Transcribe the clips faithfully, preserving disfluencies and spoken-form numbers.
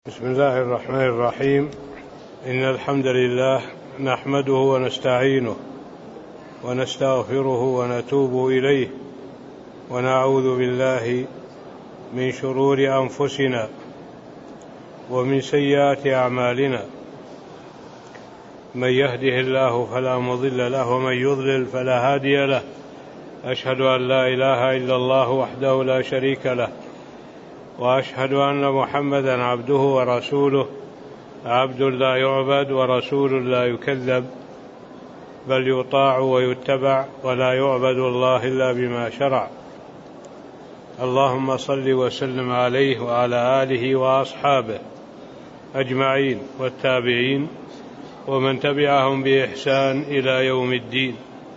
بسم الله الرحمن الرحيم. إن الحمد لله نحمده ونستعينه ونستغفره ونتوب إليه ونعوذ بالله من شرور أنفسنا ومن سيئات أعمالنا، من يهده الله فلا مضل له ومن يضلل فلا هادي له. أشهد أن لا إله إلا الله وحده لا شريك له، وأشهد أن محمدا عبده ورسوله، عبد لا يعبد ورسول لا يكذب، بل يطاع ويتبع ولا يعبد الله إلا بما شرع. اللهم صل وسلم عليه وعلى آله وأصحابه أجمعين والتابعين ومن تبعهم بإحسان إلى يوم الدين.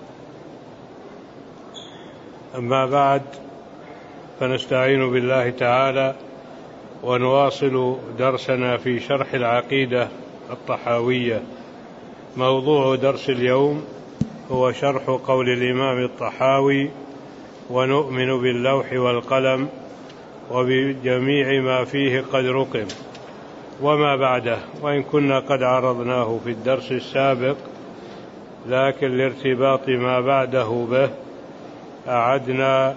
أما بعد، فنستعين بالله تعالى ونواصل درسنا في شرح العقيدة الطحاوية. موضوع درس اليوم هو شرح قول الإمام الطحاوي: ونؤمن باللوح والقلم وبجميع ما فيه قد رقم، وما بعده. وإن كنا قد عرضناه في الدرس السابق، لكن لارتباط ما بعده به أعدنا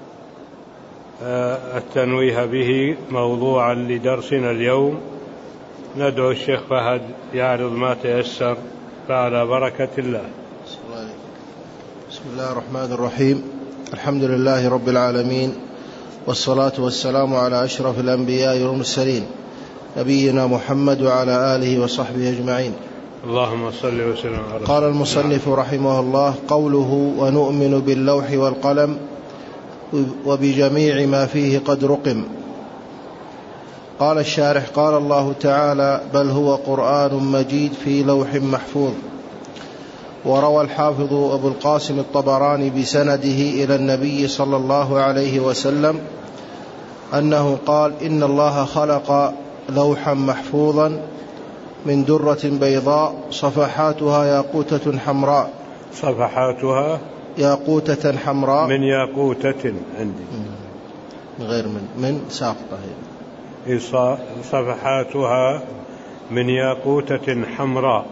التنويه به موضوعا لدرسنا اليوم. ندعو الشيخ فهد يعرض ما تيسر، فعلى بركة الله. بسم الله الرحمن الرحيم. الحمد لله رب العالمين، والصلاة والسلام على أشرف الأنبياء والمرسلين، نبينا محمد وعلى آله وصحبه أجمعين. اللهم صل وسلم على رسول الله. قال المصنف رحمه الله: قوله ونؤمن باللوح والقلم وبجميع ما فيه قد رقم. قال الشارح: قال الله تعالى: بل هو قرآن مجيد في لوح محفوظ. وروى الحافظ أبو القاسم الطبراني بسنده إلى النبي صلى الله عليه وسلم أنه قال: إن الله خلق لوحا محفوظا من درة بيضاء صفحاتها ياقوتة حمراء. صفحاتها ياقوتة حمراء. من ياقوتة عندي من غير من من ساقطة. صفحاتها من ياقوتة حمراء.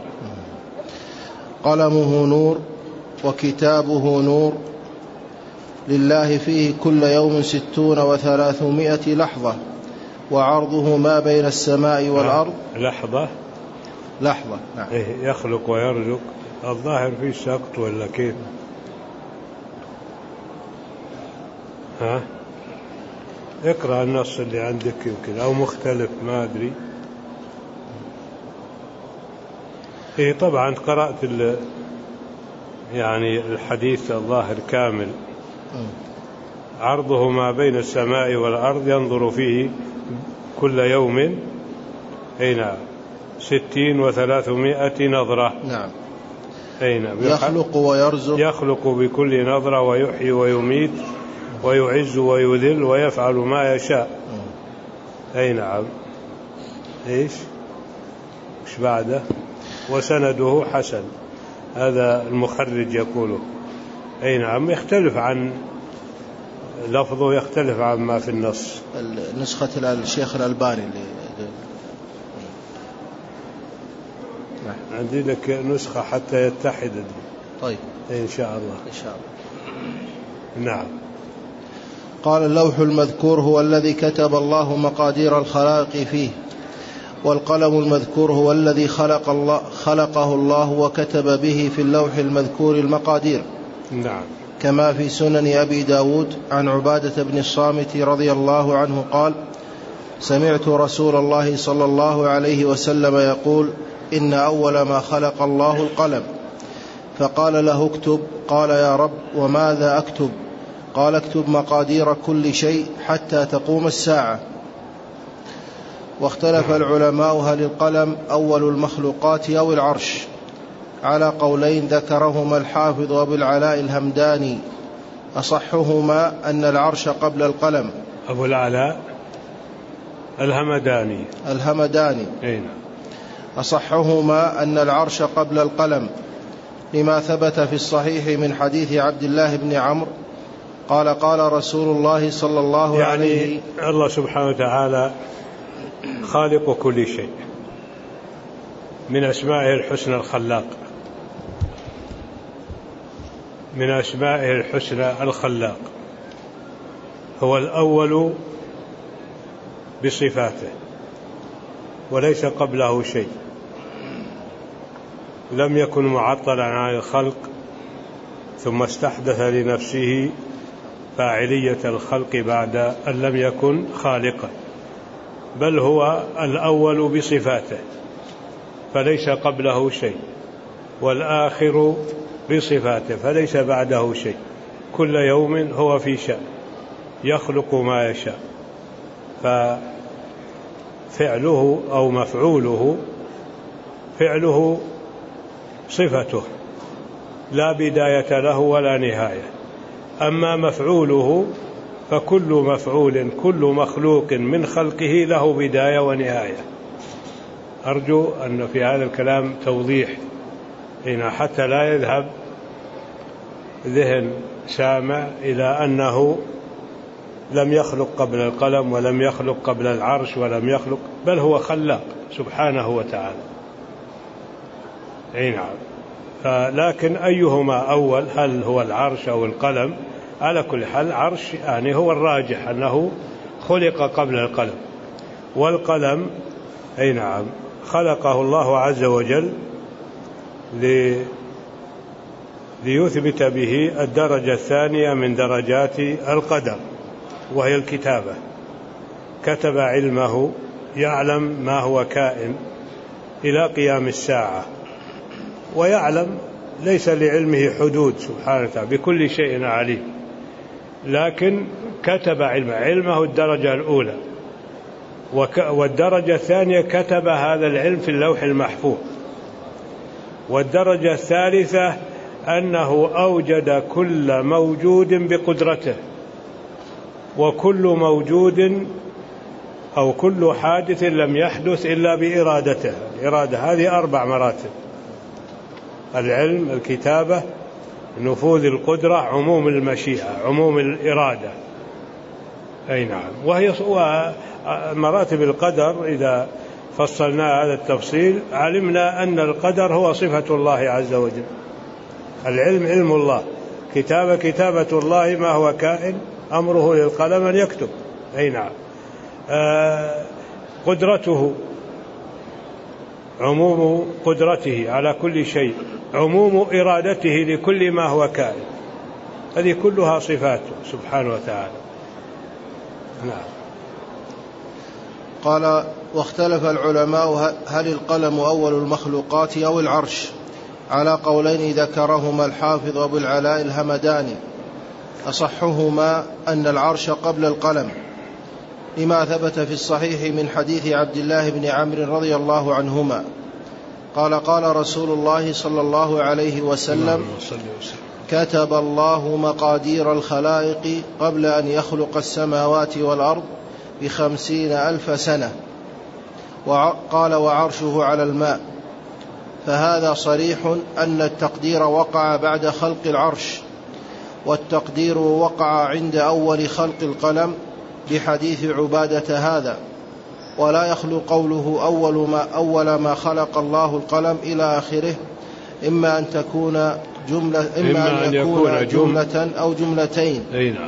قلمه نور وكتابه نور، لله فيه كل يوم ستون وثلاثمائة لحظة، وعرضه ما بين السماء والأرض. لحظة لحظة نعم. يخلق ويرزق. الظاهر فيه سقط ولا كيف؟ ها، اقرأ النص اللي عندك يمكن، أو مختلف ما أدري. إيه طبعا قرأت يعني الحديث الظاهر كامل. عرضه ما بين السماء والأرض، ينظر فيه كل يوم أين ستين وثلاثمائة نظرة. نعم. أين يخلق ويرزق. يخلق بكل نظرة، ويحيي ويميت، ويعز ويذل، ويفعل ما يشاء. أي نعم. إيش إيش بعده؟ وسنده حسن. هذا المخرج يقوله. أي نعم. يختلف عن لفظه، يختلف عن ما في النص. نسخة الشيخ الألباني اللي عندي لك نسخة حتى يتحد. طيب إن شاء الله. إن شاء الله. نعم. قال: اللوح المذكور هو الذي كتب الله مقادير الخلائق فيه، والقلم المذكور هو الذي خلق الله خلقه الله وكتب به في اللوح المذكور المقادير. نعم. كما في سنن أبي داود عن عبادة بن الصامت رضي الله عنه قال: سمعت رسول الله صلى الله عليه وسلم يقول: إن أول ما خلق الله القلم، فقال له: اكتب. قال: يا رب، وماذا أكتب؟ قال: اكتب مقادير كل شيء حتى تقوم الساعة. واختلف العلماء هل القلم أول المخلوقات أو العرش، على قولين ذكرهما الحافظ أبو العلاء الهمداني. أصحهما أن العرش قبل القلم. أبو العلاء الهمداني الهمداني أين؟ أصحهما أن العرش قبل القلم، لما ثبت في الصحيح من حديث عبد الله بن عمرو قال: قال رسول الله صلى الله يعني عليه الله سبحانه وتعالى خالق كل شيء، من أسمائه الحسنى الخلاق، من أسمائه الحسنى الخلاق، هو الأول بصفاته وليس قبله شيء، لم يكن معطلا عن الخلق ثم استحدث لنفسه فاعلية الخلق بعد أن لم يكن خالقا، بل هو الأول بصفاته فليس قبله شيء، والآخر بصفاته فليس بعده شيء، كل يوم هو في شأن يخلق ما يشاء، ففعله أو مفعوله فعله صفته لا بداية له ولا نهاية، أما مفعوله فكل مفعول كل مخلوق من خلقه له بداية ونهاية. أرجو أن في هذا الكلام توضيح هنا حتى لا يذهب ذهن سامع إلى أنه لم يخلق قبل القلم ولم يخلق قبل العرش ولم يخلق، بل هو خلاق سبحانه وتعالى. أي نعم. لكن أيهما أول، هل هو العرش أو القلم؟ على كل حال العرش يعني هو الراجح أنه خلق قبل القلم، والقلم أي نعم خلقه الله عز وجل ليثبت به الدرجة الثانية من درجات القدر وهي الكتابة، كتب علمه يعلم ما هو كائن إلى قيام الساعة، ويعلم ليس لعلمه حدود سبحانه وتعالى، بكل شيء عليم، لكن كتب علمه، علمه الدرجة الأولى، والدرجة الثانية كتب هذا العلم في اللوح المحفوظ، والدرجة الثالثة أنه أوجد كل موجود بقدرته، وكل موجود أو كل حادث لم يحدث إلا بإرادته. الإرادة هذه أربع مراتب: العلم، الكتابة، نفوذ القدرة، عموم المشيئة، عموم الإرادة. أي نعم. وهي مراتب القدر إذا فصلنا هذا التفصيل علمنا أن القدر هو صفة الله عز وجل، العلم علم الله، كتابة كتابة الله ما هو كائن، أمره للقلم أن يكتب. أي نعم. آه قدرته عموم قدرته على كل شيء، عموم إرادته لكل ما هو كائن، هذه كلها صفاته سبحانه وتعالى. نعم. قال: واختلف العلماء هل القلم أول المخلوقات أو العرش، على قولين ذكرهما الحافظ أبو العلاء الهمداني، أصحهما أن العرش قبل القلم، لما ثبت في الصحيح من حديث عبد الله بن عمرو رضي الله عنهما قال: قال رسول الله صلى الله عليه وسلم: كتب الله مقادير الخلائق قبل أن يخلق السماوات والأرض بخمسين ألف سنة. وقال: وعرشه على الماء. فهذا صريح أن التقدير وقع بعد خلق العرش، والتقدير وقع عند أول خلق القلم بحديث عبادة هذا، ولا يخلو قوله أول ما, أول ما خلق الله القلم إلى آخره، إما أن تكون جملة, إما إما أن يكون جملة أو جملتين.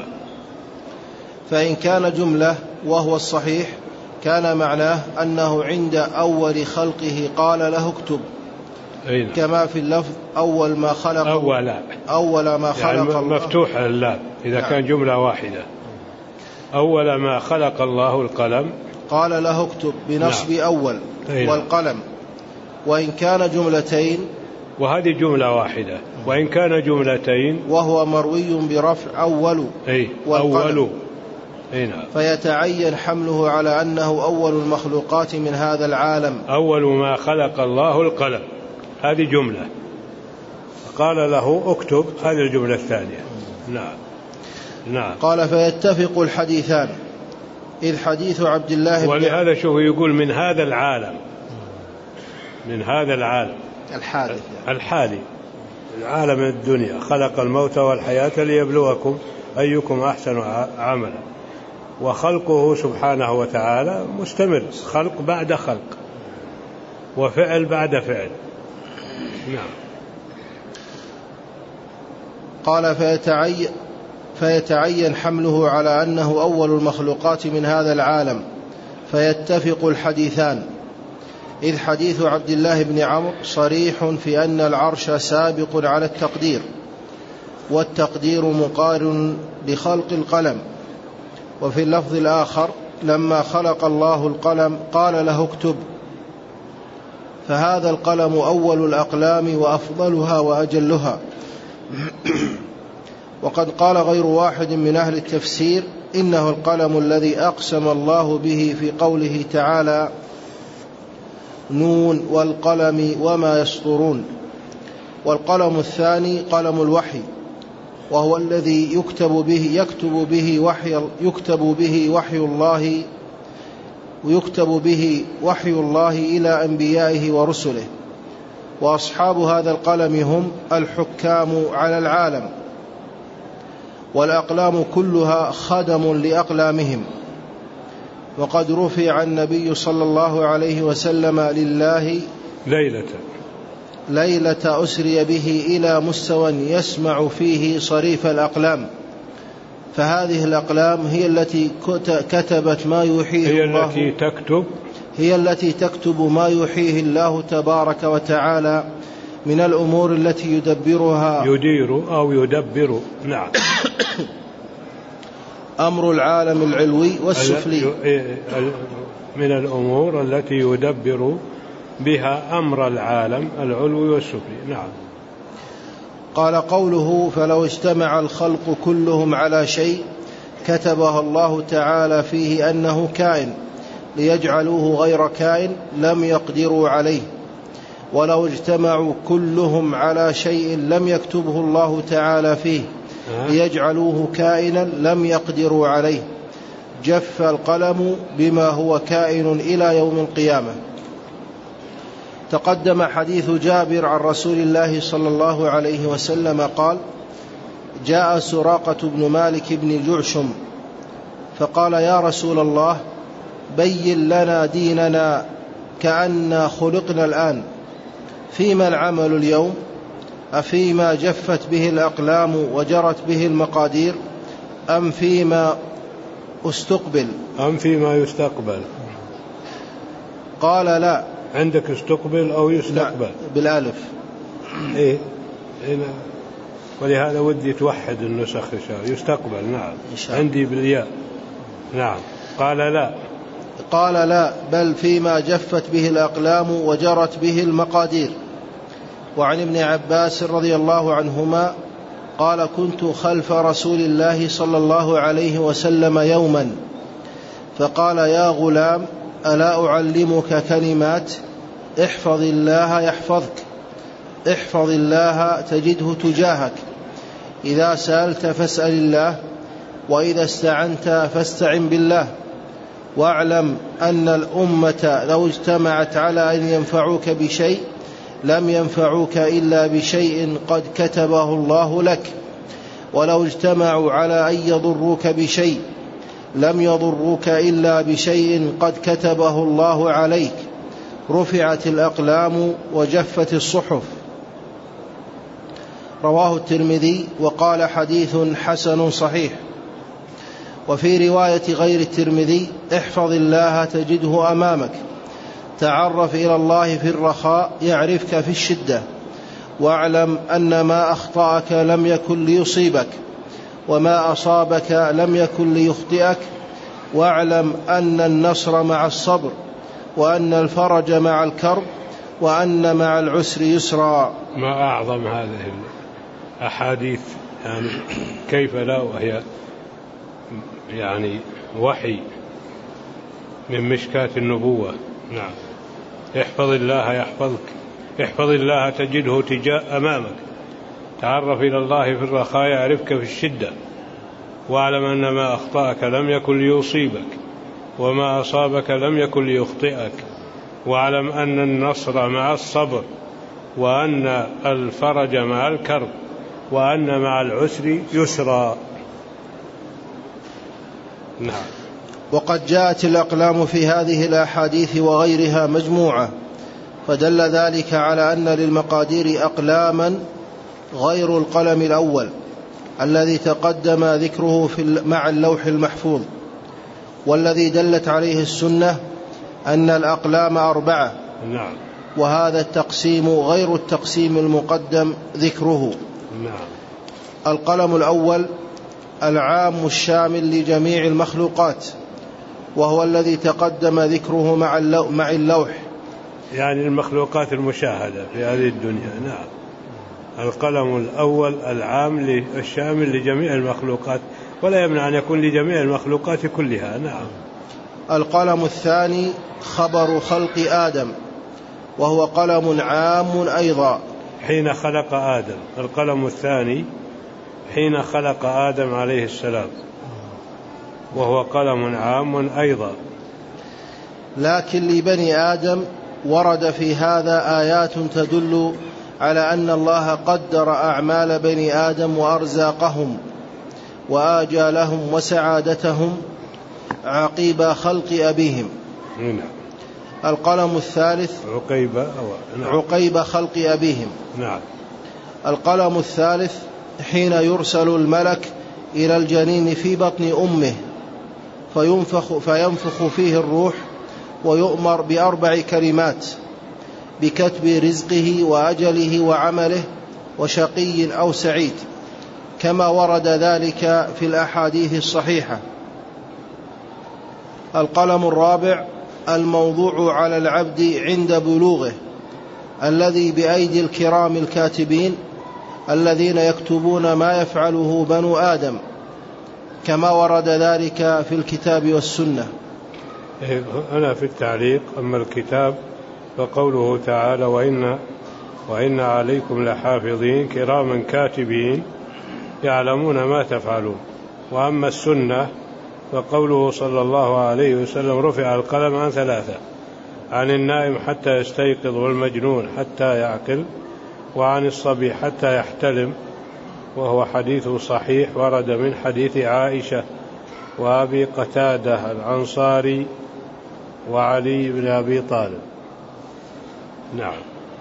فإن كان جملة وهو الصحيح كان معناه أنه عند أول خلقه قال له اكتب، كما في اللفظ أول ما خلق أول, أول ما خلق يعني الله، مفتوح اللام إذا نعم. كان جملة واحدة، أول ما خلق الله القلم قال له اكتب بنصب نعم. أول والقلم. وإن كان جملتين، وهذه جملة واحدة، وإن كان جملتين وهو مروي برفع أول أي أول أي نعم. فيتعين حمله على أنه أول المخلوقات من هذا العالم، أول ما خلق الله القلم، هذه جملة، قال له اكتب، هذه الجملة الثانية. نعم نعم. قال: فيتفق الحديثان، إذ حديث عبد الله، ولهذا شوف يقول من هذا العالم، من هذا العالم الحادث يعني. الحالي، العالم الدنيا، خلق الموت والحياة ليبلوكم أيكم أحسن عملا. وخلقه سبحانه وتعالى مستمر، خلق بعد خلق وفعل بعد فعل. نعم. قال فيتعين, فيتعين حمله على أنه أول المخلوقات من هذا العالم، فيتفق الحديثان، إذ حديث عبد الله بن عمرو صريح في أن العرش سابق على التقدير، والتقدير مقارن بخلق القلم. وفي اللفظ الآخر لما خلق الله القلم قال له اكتب، فهذا القلم أول الأقلام وأفضلها وأجلها. وقد قال غير واحد من أهل التفسير إنه القلم الذي أقسم الله به في قوله تعالى نون والقلم وما يسطرون. والقلم الثاني قلم الوحي، وهو الذي يكتب به يكتب به وحي يكتب به وحي الله ويكتب به وحي الله إلى أنبيائه ورسله. وأصحاب هذا القلم هم الحكام على العالم، والأقلام كلها خدم لأقلامهم. وقد رفع النبي صلى الله عليه وسلم لله ليلة ليلة أسري به إلى مستوى يسمع فيه صريف الأقلام، فهذه الأقلام هي التي كتبت ما يوحيه هي الله التي تكتب هي التي تكتب ما يوحيه الله تبارك وتعالى من الأمور التي يدبرها يدير أو يدبر. نعم. أمر العالم العلوي والسفلي، من الأمور التي يدبر بها أمر العالم العلوي والسفلي. نعم. قال قوله فلو اجتمع الخلق كلهم على شيء كتبه الله تعالى فيه أنه كائن ليجعلوه غير كائن لم يقدروا عليه، ولو اجتمعوا كلهم على شيء لم يكتبه الله تعالى فيه ليجعلوه كائنا لم يقدروا عليه، جف القلم بما هو كائن إلى يوم القيامة. تقدم حديث جابر عن رسول الله صلى الله عليه وسلم قال جاء سراقة بن مالك بن جعشم فقال يا رسول الله بين لنا ديننا كأننا خلقنا الآن، فيما العمل اليوم؟ أفيما جفت به الأقلام وجرت به المقادير أم فيما استقبل أم فيما يستقبل؟ قال لا. عندك استقبل أو يستقبل؟ لا بالألف. إيه هنا، ولهذا ودي توحد النسخ يستقبل. نعم. عندي بالياء. نعم. قال لا. قال لا بل فيما جفت به الأقلام وجرت به المقادير. وعن ابن عباس رضي الله عنهما قال كنت خلف رسول الله صلى الله عليه وسلم يوما فقال يا غلام ألا أعلمك كلمات؟ احفظ الله يحفظك، احفظ الله تجده تجاهك، إذا سألت فاسأل الله، وإذا استعنت فاستعن بالله، واعلم أن الأمة لو اجتمعت على أن ينفعوك بشيء لم ينفعوك إلا بشيء قد كتبه الله لك، ولو اجتمعوا على أن يضروك بشيء لم يضروك إلا بشيء قد كتبه الله عليك، رفعت الأقلام وجفت الصحف. رواه الترمذي وقال حديث حسن صحيح. وفي رواية غير الترمذي احفظ الله تجده أمامك، تعرف إلى الله في الرخاء يعرفك في الشدة، واعلم أن ما أخطأك لم يكن ليصيبك، وما أصابك لم يكن ليخطئك، واعلم أن النصر مع الصبر، وأن الفرج مع الكرب، وأن مع العسر يسرا. ما أعظم هذه الأحاديث، يعني كيف لا وهي يعني وحي من مشكاة النبوة. نعم. احفظ الله يحفظك، احفظ الله تجده تجاه أمامك، تعرف إلى الله في الرخاء يعرفك في الشدة، واعلم أن ما أخطأك لم يكن ليصيبك، وما أصابك لم يكن ليخطئك، واعلم أن النصر مع الصبر، وأن الفرج مع الكرب، وأن مع العسر يسرا. نعم. وقد جاءت الأقلام في هذه الأحاديث وغيرها مجموعة، فدل ذلك على أن للمقادير أقلاما غير القلم الأول الذي تقدم ذكره في مع اللوح المحفوظ، والذي دلت عليه السنة أن الأقلام أربعة. نعم. وهذا التقسيم غير التقسيم المقدم ذكره. نعم. القلم الأول العام الشامل لجميع المخلوقات، وهو الذي تقدم ذكره مع اللوح، يعني المخلوقات المشاهدة في هذه الدنيا. نعم. القلم الأول العام الشامل لجميع المخلوقات، ولا يمنع أن يكون لجميع المخلوقات كلها. نعم. القلم الثاني خبر خلق آدم، وهو قلم عام أيضا حين خلق آدم. القلم الثاني حين خلق آدم عليه السلام، وهو قلم عام أيضا. لكن لبني آدم ورد في هذا آيات تدل على أن الله قدر أعمال بني آدم وأرزاقهم وآجالهم وسعادتهم عقيب خلق أبيهم. نعم. القلم الثالث عقيب نعم. عقيب خلق أبيهم. نعم. القلم الثالث حين يرسل الملك إلى الجنين في بطن أمه فينفخ, فينفخ فيه الروح، ويؤمر بأربع كلمات بكتب رزقه وأجله وعمله وشقي أو سعيد، كما ورد ذلك في الأحاديث الصحيحة. القلم الرابع الموضوع على العبد عند بلوغه، الذي بأيدي الكرام الكاتبين الذين يكتبون ما يفعله بنو آدم، كما ورد ذلك في الكتاب والسنة. أنا في التعليق. أما الكتاب فقوله تعالى وإن, وإن عليكم لحافظين كراما كاتبين يعلمون ما تفعلون. وأما السنة فقوله صلى الله عليه وسلم رفع القلم عن ثلاثة: عن النائم حتى يستيقظ، والمجنون حتى يعقل، وعن الصبي حتى يحتلم. وهو حديث صحيح ورد من حديث عائشة وأبي قتادة الأنصاري وعلي بن أبي طالب. نعم.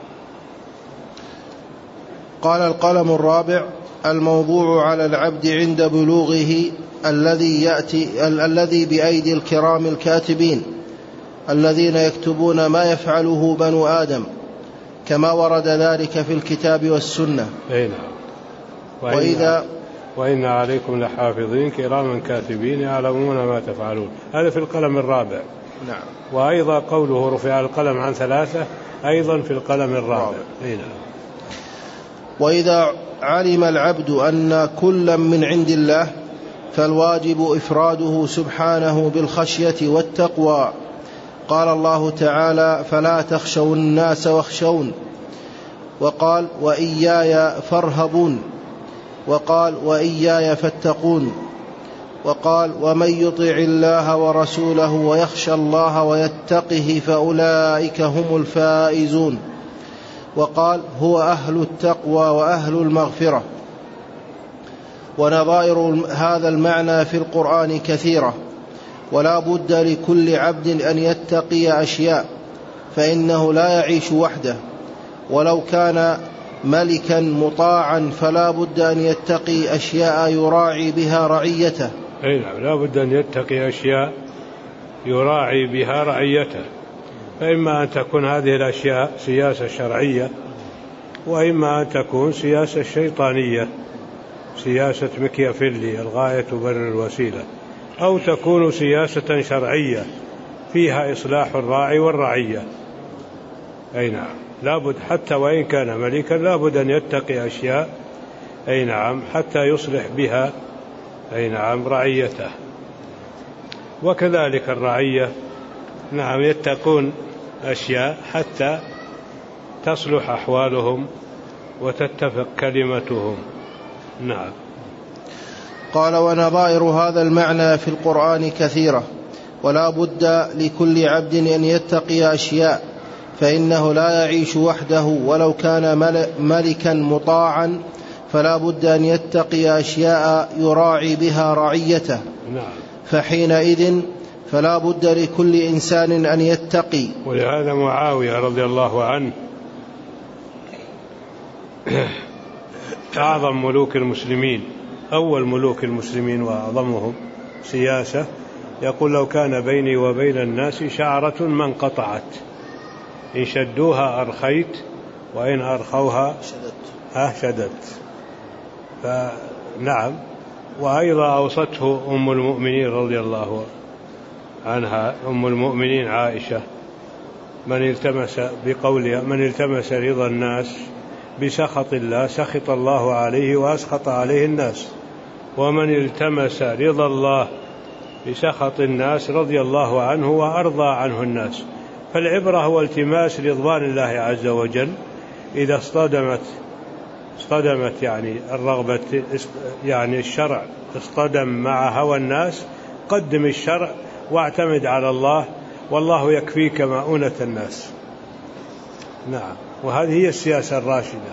قال القلم الرابع الموضوع على العبد عند بلوغه، الذي يأتي الذي بأيدي الكرام الكاتبين الذين يكتبون ما يفعله بنو آدم، كما ورد ذلك في الكتاب والسنة. أي نعم. وإن, وإذا وإن عليكم لحافظين كراما كاتبين يعلمون ما تفعلون. هذا في القلم الرابع. نعم. وأيضا قوله رفع القلم عن ثلاثة أيضا في القلم الرابع. أي نعم. وإذا علم العبد أن كلا من عند الله فالواجب إفراده سبحانه بالخشية والتقوى. قال الله تعالى فلا تخشوا الناس واخشون، وقال وإياي فارهبون، وقال وإياي فاتقون، وقال ومن يطع الله ورسوله ويخشى الله ويتقه فأولئك هم الفائزون، وقال هو أهل التقوى وأهل المغفرة. ونظائر هذا المعنى في القرآن كثيرة، ولا بد لكل عبد أن يتقي أشياء، فإنه لا يعيش وحده، ولو كان ملكا مطاعا فلا بد أن يتقي أشياء يراعي بها رعيته. أي نعم، لا بد أن يتقي أشياء يراعي بها رعيته، فإما أن تكون هذه الأشياء سياسة شرعية، وإما أن تكون سياسة شيطانية، سياسة مكيافيلي الغاية تبرر الوسيلة، أو تكون سياسة شرعية فيها إصلاح الراعي والرعية. أي نعم، لابد حتى وإن كان ملكا لابد أن يتقي أشياء أي نعم حتى يصلح بها أي نعم رعيته. وكذلك الرعية نعم يتقون أشياء حتى تصلح أحوالهم وتتفق كلمتهم. نعم. قال ونظائر هذا المعنى في القرآن كثيرة، ولا بد لكل عبد أن يتقي أشياء، فإنه لا يعيش وحده، ولو كان ملكا مطاعا فلا بد أن يتقي أشياء يراعي بها رعيته. نعم. فحينئذ فلا بد لكل إنسان أن يتقي. ولهذا معاوية رضي الله عنه أعظم ملوك المسلمين، أول ملوك المسلمين وأعظمهم سياسة، يقول: لو كان بيني وبين الناس شعرة ما انقطعت، إن شدوها أرخيت وإن أرخوها شددت. فنعم. وأيضا أوصته أم المؤمنين رضي الله عنها، أم المؤمنين عائشة: من التمس بقولها من التمس رضا الناس بسخط الله سخط الله عليه وأسخط عليه الناس، ومن التمس رضا الله بسخط الناس رضي الله عنه وأرضى عنه الناس. فالعبرة هو التماس رضوان الله عز وجل. إذا اصطدمت اصطدمت يعني الرغبة يعني الشرع اصطدم مع هوى الناس، قدم الشرع واعتمد على الله، والله يكفيك مؤونة الناس. نعم. وهذه هي السياسة الراشدة.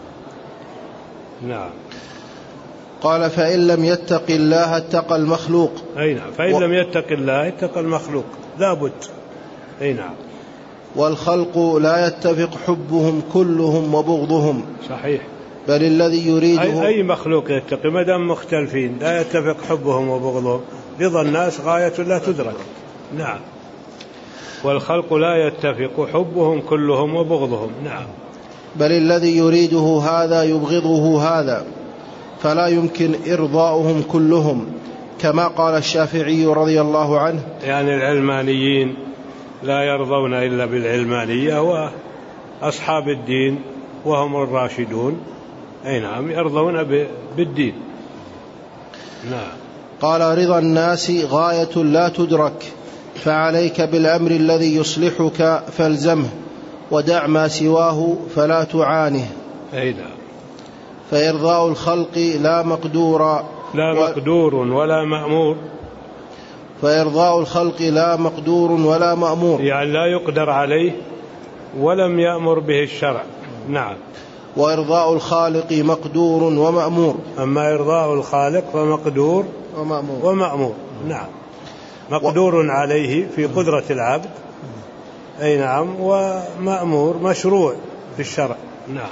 نعم. قال: فإن لم يتق الله اتقى المخلوق. أي نعم. فإن و... لم يتق الله اتقى المخلوق، لا بد. أي نعم. والخلق لا يتفق حبهم كلهم وبغضهم. صحيح. بل الذي يريده أي, أي مخلوق يتقي ما دام مختلفين لا يتفق حبهم وبغضهم. رضا الناس غاية لا تدرك. نعم. والخلق لا يتفق حبهم كلهم وبغضهم. نعم. بل الذي يريده هذا يبغضه هذا، فلا يمكن إرضاؤهم كلهم، كما قال الشافعي رضي الله عنه: يعني العلمانيين لا يرضون إلا بالعلمانية، وأصحاب الدين وهم الراشدون أي نعم يرضون بالدين. نعم. قال: رضا الناس غاية لا تدرك، فعليك بالأمر الذي يصلحك فالزمه، ودع ما سواه فلا تعانه. أي نعم. فإرضاء الخلق لا مقدور لا مقدور ولا مأمور. فإرضاء الخلق لا مقدور ولا مأمور، يعني لا يقدر عليه ولم يأمر به الشرع. نعم. وإرضاء الخالق مقدور ومأمور. أما إرضاء الخالق فمقدور ومأمور, ومأمور. نعم. مقدور و... عليه في قدرة العبد. أي نعم. ومأمور مشروع في الشرع. نعم.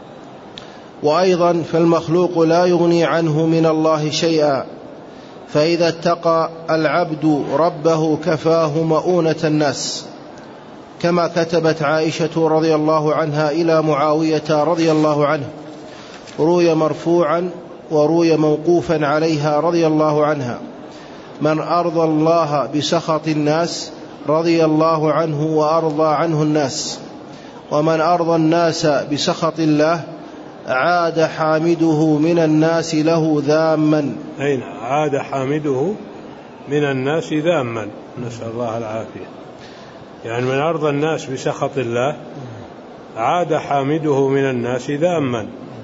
وأيضا فالمخلوق لا يغني عنه من الله شيئا، فإذا اتقى العبد ربه كفاه مؤونة الناس، كما كتبت عائشة رضي الله عنها إلى معاوية رضي الله عنه، روي مرفوعا وروي موقوفا عليها رضي الله عنها: من أرضى الله بسخط الناس رضي الله عنه وأرضى عنه الناس، ومن أرضى الناس بسخط الله عاد حامده من الناس له ذاما. أين عاد حامده من الناس ذاما، نسأل الله العافية. يعني من أرضى الناس بسخط الله عاد حامده من الناس ذاما.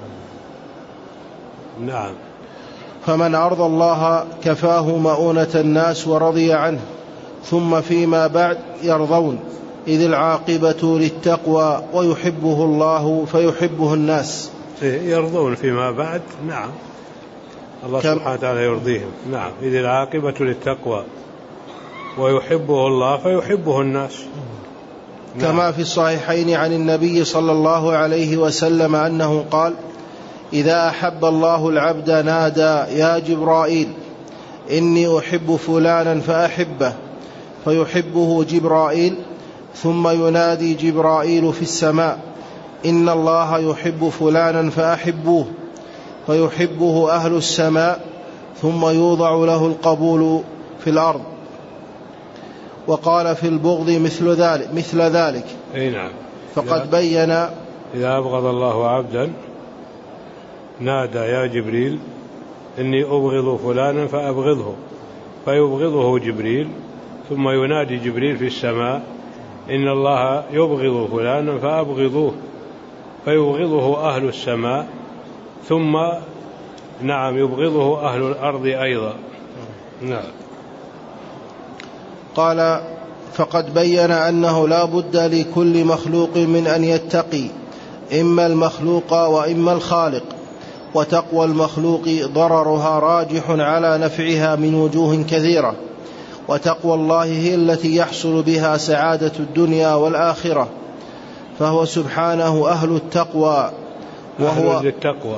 نعم. فمن أرضى الله كفاه مؤونة الناس ورضي عنه، ثم فيما بعد يرضون، إذ العاقبة للتقوى ويحبه الله فيحبه الناس. يرضون فيما بعد. نعم. الله سبحانه وتعالى يرضيهم. نعم. إذ العاقبة للتقوى ويحبه الله فيحبه الناس. نعم. كما في الصحيحين عن النبي صلى الله عليه وسلم أنه قال: إذا أحب الله العبد نادى: يا جبرائيل إني أحب فلانا فأحبه، فيحبه جبرائيل، ثم ينادي جبرائيل في السماء: إن الله يحب فلانا فأحبوه، فيحبه أهل السماء، ثم يوضع له القبول في الأرض. وقال في البغض مثل ذلك, مثل ذلك. أي نعم. فقد بين: إذا أبغض الله عبدا نادى: يا جبريل إني أبغض فلانا فأبغضه، فيبغضه جبريل، ثم ينادي جبريل في السماء: إن الله يبغض فلانا فأبغضوه، فيبغضه أهل السماء، ثم نعم يبغضه أهل الأرض أيضا. نعم. قال: فقد بين أنه لا بد لكل مخلوق من أن يتقي إما المخلوق وإما الخالق، وتقوى المخلوق ضررها راجح على نفعها من وجوه كثيرة، وتقوى الله هي التي يحصل بها سعادة الدنيا والآخرة، فهو سبحانه أهل التقوى، وهو أهل للتقوى.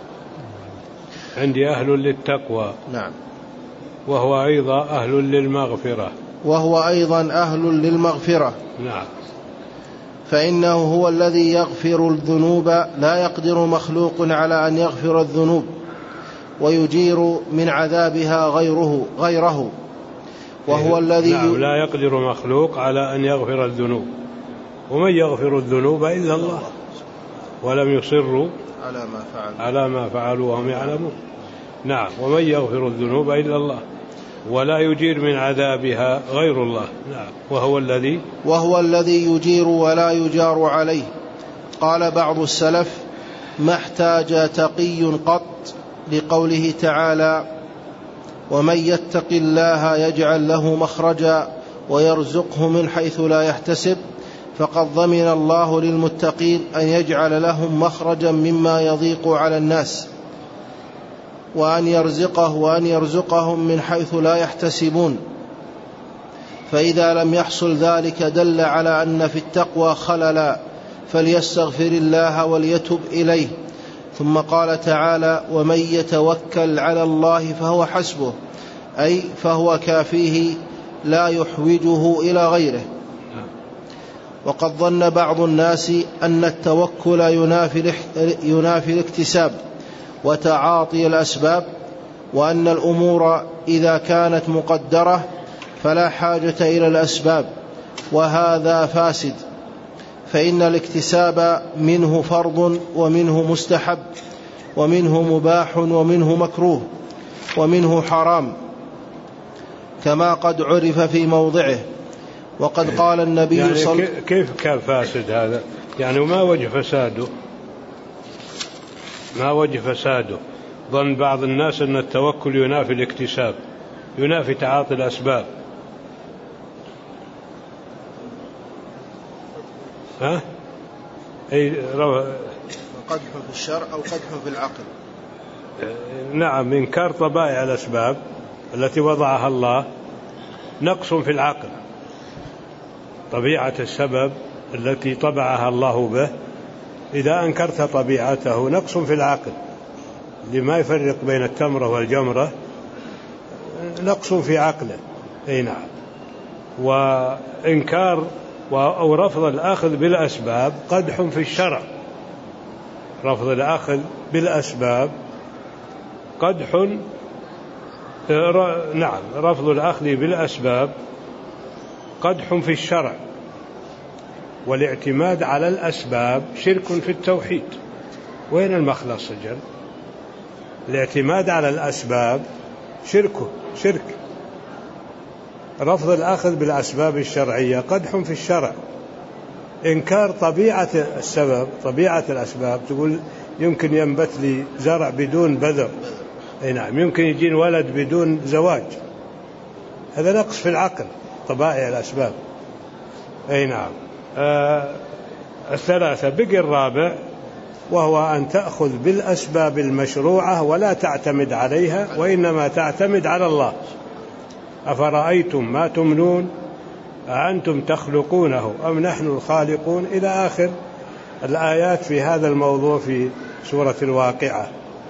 عندي أهل للتقوى. نعم. وهو أيضا أهل للمغفرة. وهو أيضا أهل للمغفرة. نعم. فإنه هو الذي يغفر الذنوب، لا يقدر مخلوق على أن يغفر الذنوب، ويجير من عذابها غيره غيره وهو الذي نعم. لا يقدر مخلوق على أن يغفر الذنوب، ومن يغفر الذنوب إلا الله، ولم يصروا على ما فعلوا على ما فعلوا وهم يعلمون. نعم. ومن يغفر الذنوب إلا الله، ولا يجير من عذابها غير الله. نعم. وهو الذي وهو الذي يجير ولا يجار عليه. قال بعض السلف: ما احتاج تقي قط، لقوله تعالى: ومن يتق الله يجعل له مخرجا ويرزقه من حيث لا يحتسب، فقد ضمن الله للمتقين أن يجعل لهم مخرجا مما يضيق على الناس، وأن يرزقه وأن يرزقهم من حيث لا يحتسبون. فإذا لم يحصل ذلك دل على أن في التقوى خللا، فليستغفر الله وليتب إليه. ثم قال تعالى: ومن يتوكل على الله فهو حسبه، أي فهو كافيه لا يحوجه إلى غيره. وقد ظن بعض الناس أن التوكل ينافي الاكتساب وتعاطي الأسباب، وأن الأمور إذا كانت مقدرة فلا حاجة إلى الأسباب، وهذا فاسد، فإن الاكتساب منه فرض ومنه مستحب ومنه مباح ومنه مكروه ومنه حرام، كما قد عرف في موضعه. وقد قال النبي يعني صلى كيف كان فاسد هذا؟ يعني ما وجه فساده؟ ما وجه فساده؟ ظن بعض الناس أن التوكل ينافي الاكتساب، ينافي تعاطي الأسباب. ها؟ أي قدح في الشرع أو قدح في العقل. نعم. إنكار طبائع الأسباب التي وضعها الله نقص في العقل. طبيعة السبب التي طبعها الله به، إذا أنكرت طبيعته نقص في العقل. لما يفرق بين التمرة والجمرة نقص في عقله. أي نعم. وإنكار أو رفض الأخذ بالأسباب قدح في الشرع. رفض الأخذ بالأسباب قدح. نعم. رفض الأخذ بالأسباب قدح في الشرع، والاعتماد على الأسباب شرك في التوحيد. وين المخلص الجل؟ الاعتماد على الأسباب شركه شرك. رفض الأخذ بالأسباب الشرعية قدح في الشرع. إنكار طبيعة السبب، طبيعة الأسباب، تقول يمكن ينبت لي زرع بدون بذر، أي نعم، يمكن يجين ولد بدون زواج، هذا نقص في العقل، طبائع الأسباب. أي نعم. آه الثلاثة. بقي الرابع، وهو أن تأخذ بالأسباب المشروعة ولا تعتمد عليها، وإنما تعتمد على الله. أفرأيتم ما تمنون أأنتم تخلقونه أم نحن الخالقون، إلى آخر الآيات في هذا الموضوع في سورة الواقعة.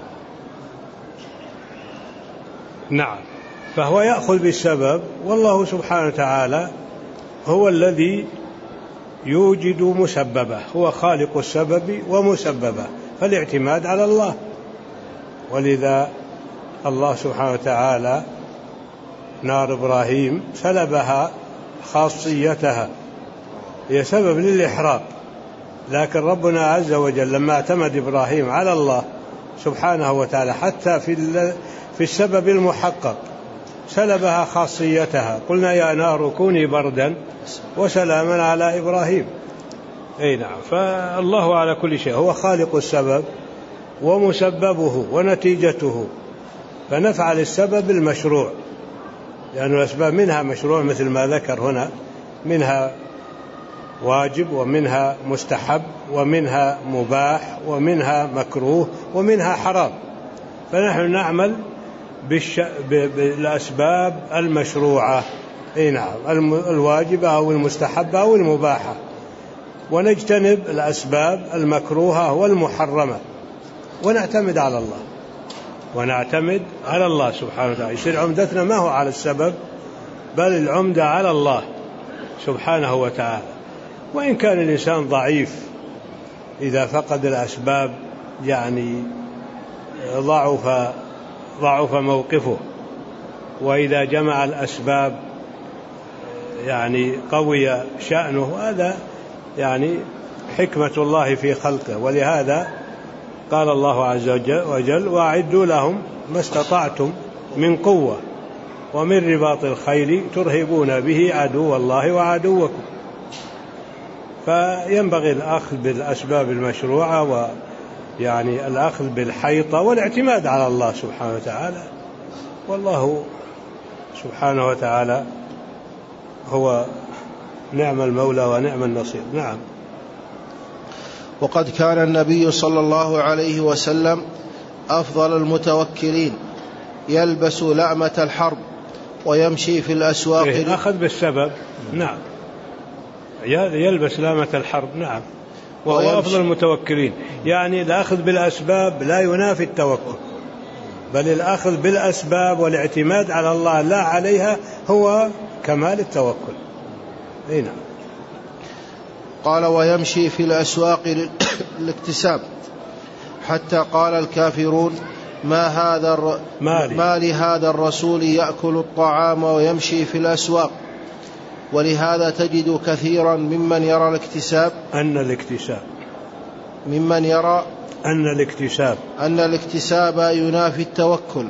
نعم. فهو يأخذ بالسبب، والله سبحانه وتعالى هو الذي يوجد مسببه، هو خالق السبب ومسببه، فالاعتماد على الله. ولذا الله سبحانه وتعالى نار إبراهيم سلبها خاصيتها، هي سبب للإحراق، لكن ربنا عز وجل لما اعتمد إبراهيم على الله سبحانه وتعالى حتى في في السبب المحقق سلبها خاصيتها. قلنا يا نار كوني بردا وسلاما على إبراهيم. أي نعم. فالله على كل شيء، هو خالق السبب ومسببه ونتيجته، فنفعل السبب المشروع، لأن الأسباب منها مشروع مثل ما ذكر هنا، منها واجب ومنها مستحب ومنها مباح ومنها مكروه ومنها حرام، فنحن نعمل بالش... بالأسباب المشروعة اي نعم، الواجبة أو المستحبة أو المباحة، ونجتنب الأسباب المكروهة والمحرمة، ونعتمد على الله ونعتمد على الله سبحانه وتعالى. يصير عمدتنا ما هو على السبب، بل العمدة على الله سبحانه وتعالى. وإن كان الإنسان ضعيف إذا فقد الأسباب يعني ضعف ضعف موقفه، وإذا جمع الأسباب يعني قوي شأنه. هذا يعني حكمة الله في خلقه. ولهذا قال الله عز وجل: وأعدوا لهم ما استطعتم من قوة ومن رباط الخيل ترهبون به عدو الله وعدوكم. فينبغي الأخذ بالأسباب المشروعة، ويعني الأخذ بالحيطة والاعتماد على الله سبحانه وتعالى. والله سبحانه وتعالى هو نعم المولى ونعم النصير. نعم. وقد كان النبي صلى الله عليه وسلم أفضل المتوكلين، يلبس لأمة الحرب ويمشي في الأسواق. إيه أخذ بالسبب. نعم، يلبس لامة الحرب. نعم، وهو أفضل المتوكلين. يعني الأخذ بالأسباب لا ينافي التوكل، بل الأخذ بالأسباب والاعتماد على الله لا عليها هو كمال التوكل. أي نعم. قال: ويمشي في الأسواق للاكتساب، حتى قال الكافرون: ما هذا الر... ما لهذا الرسول يأكل الطعام ويمشي في الأسواق. ولهذا تجد كثيرا ممن يرى الاكتساب أن الاكتساب ممن يرى أن الاكتساب أن الاكتساب ينافي التوكل،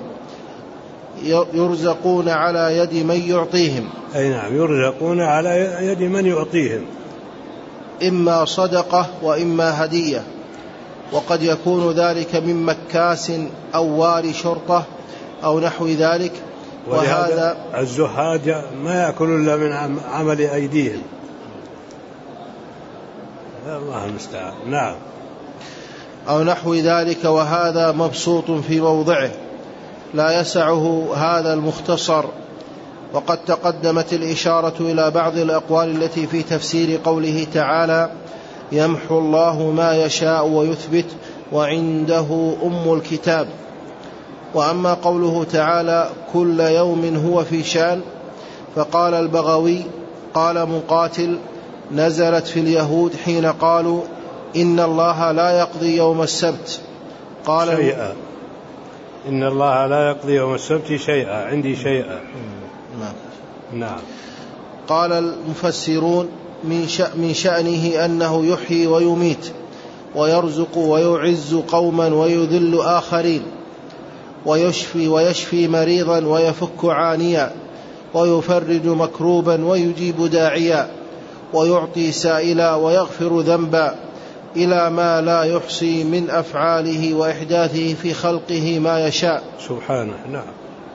يرزقون على يد من يعطيهم. أي نعم، يرزقون على يد من يعطيهم، إما صدقة وإما هدية، وقد يكون ذلك من مكاس أو والي شرطة أو نحو ذلك. وهذا الزهاد ما يأكل إلا من عمل أيديهم. الله المستعان. نعم. أو نحو ذلك، وهذا مبسوط في موضعه لا يسعه هذا المختصر. وقد تقدمت الإشارة إلى بعض الأقوال التي في تفسير قوله تعالى: يمحو الله ما يشاء ويثبت وعنده أم الكتاب. وأما قوله تعالى: كل يوم هو في شأن، فقال البغوي قال مقاتل: نزلت في اليهود حين قالوا إن الله لا يقضي يوم السبت. قال شيئا إن الله لا يقضي يوم السبت شيئا، عندي شيئا. نعم. قال المفسرون: من من شأنه أنه يحيي ويميت ويرزق ويعز قوما ويذل آخرين، ويشفي ويشفي مريضا ويفك عانيا، ويفرج مكروبا ويجيب داعيا، ويعطي سائلا ويغفر ذنبا، إلى ما لا يحصي من أفعاله وإحداثه في خلقه ما يشاء سبحانه. نعم.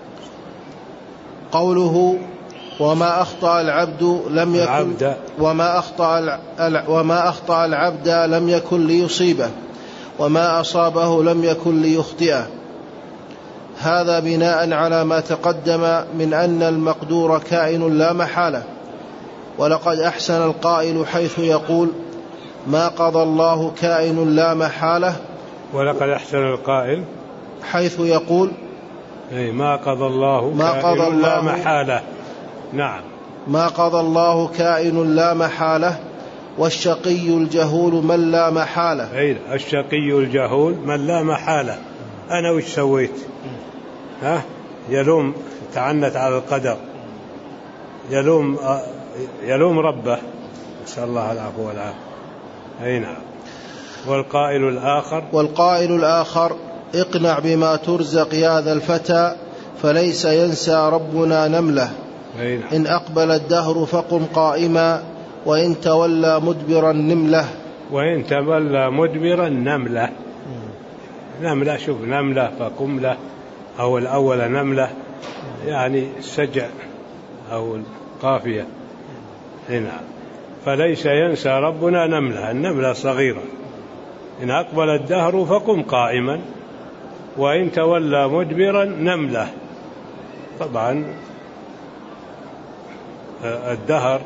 قوله: وما أخطأ العبد لم يكن العبد وما أخطأ وما أخطأ العبد لم يكن ليصيبه، وما أصابه لم يكن ليخطئه. هذا بناء على ما تقدم من أن المقدور كائن لا محالة. ولقد أحسن القائل حيث يقول: ما قضى الله كائن لا محالة. ولقد أحسن القائل حيث يقول: أي ما قضى الله ما كائن قضى الله لا محالة. نعم. ما قضى الله كائن لا محالة، والشقي الجهول من لا محالة. أي الشقي الجهول من لا محالة. أنا وش سويت؟ ها؟ يلوم، تعنت على القدر، يلوم يلوم ربه، نسأل الله العفو والعافية. أي نعم. والقائل الآخر والقائل الآخر: اقنع بما ترزق يا ذا الفتى، فليس ينسى ربنا نمله. نعم. إن أقبل الدهر فقم قائما، وإن تولى مدبرا نمله. وإن تولى مدبرا نمله. نمله، شوف، نمله فقم له، أو الأول نمله يعني السجع أو القافية. هنا فليس ينسى ربنا نمله، النملة صغيرة. إن أقبل الدهر فقم قائما، وإن تولى مدبرا نمله. طبعا الدهر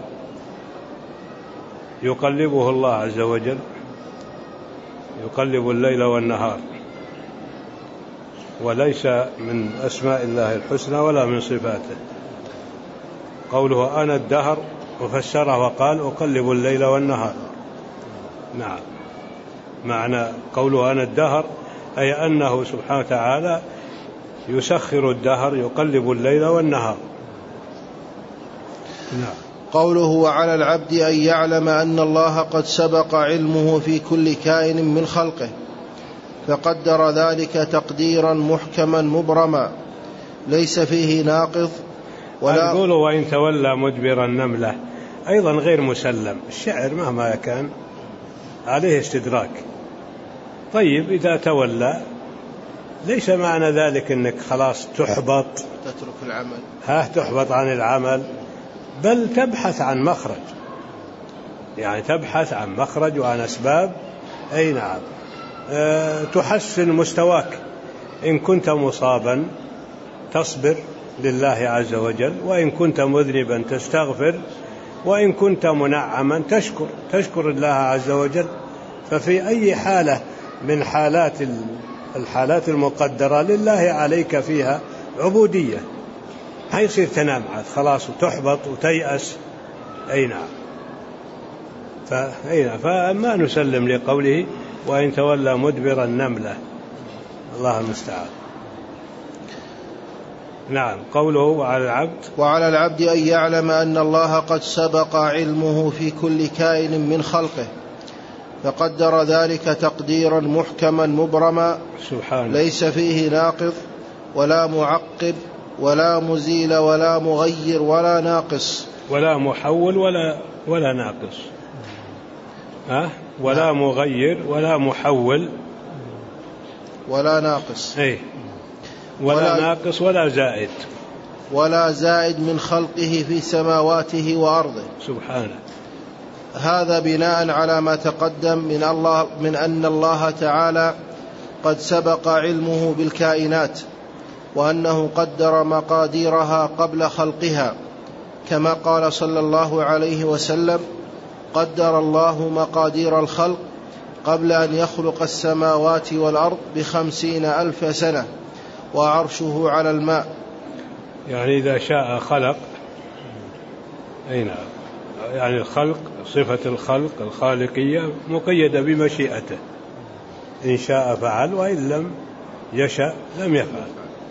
يقلبه الله عز وجل، يقلب الليل والنهار، وليس من أسماء الله الحسنى ولا من صفاته. قوله أنا الدهر وفسره وقال أقلب الليل والنهار. نعم، معنى قوله أنا الدهر أي أنه سبحانه وتعالى يسخر الدهر، يقلب الليل والنهار. نعم. قوله وعلى العبد أن يعلم أن الله قد سبق علمه في كل كائن من خلقه، فقدر ذلك تقديرا محكما مبرما ليس فيه ناقض ولا. يقول وإن تولى مدبر النملة أيضا غير مسلم. الشعر مهما كان عليه استدراك. طيب إذا تولى ليس معنى ذلك أنك خلاص تحبط، تترك العمل، ها تحبط عن العمل، بل تبحث عن مخرج، يعني تبحث عن مخرج وعن أسباب. أي نعم. أه تحسن مستواك. إن كنت مصابا تصبر لله عز وجل، وإن كنت مذنبا تستغفر، وإن كنت منعما تشكر تشكر الله عز وجل. ففي أي حالة من حالات الحالات المقدرة لله عليك فيها عبودية. هيصير تنام عاد خلاص وتحبط وتيأس. أي نعم. فما نسلم لقوله وإن تولى مدبر النملة. الله المستعان. نعم. قوله وعلى العبد وعلى العبد أن يعلم أن الله قد سبق علمه في كل كائن من خلقه، فقدر ذلك تقديرا محكما مبرما سبحانه، ليس فيه ناقض ولا معقب ولا مزيل ولا مغير ولا ناقص، ولا محول ولا ولا ناقص. ها ولا مغير ولا محول ولا ناقص. أي ولا, ولا ناقص ولا زائد، ولا زائد من خلقه في سماواته وأرضه سبحانه. هذا بناء على ما تقدم من الله من أن الله تعالى قد سبق علمه بالكائنات، وأنه قدر مقاديرها قبل خلقها، كما قال صلى الله عليه وسلم قدر الله مقادير الخلق قبل أن يخلق السماوات والأرض بخمسين ألف سنة وعرشه على الماء. يعني إذا شاء خلق. أي نعم. يعني الخلق، صفة الخلق الخالقية مقيدة بمشيئته، إن شاء فعل وإن لم يشأ لم يفعل.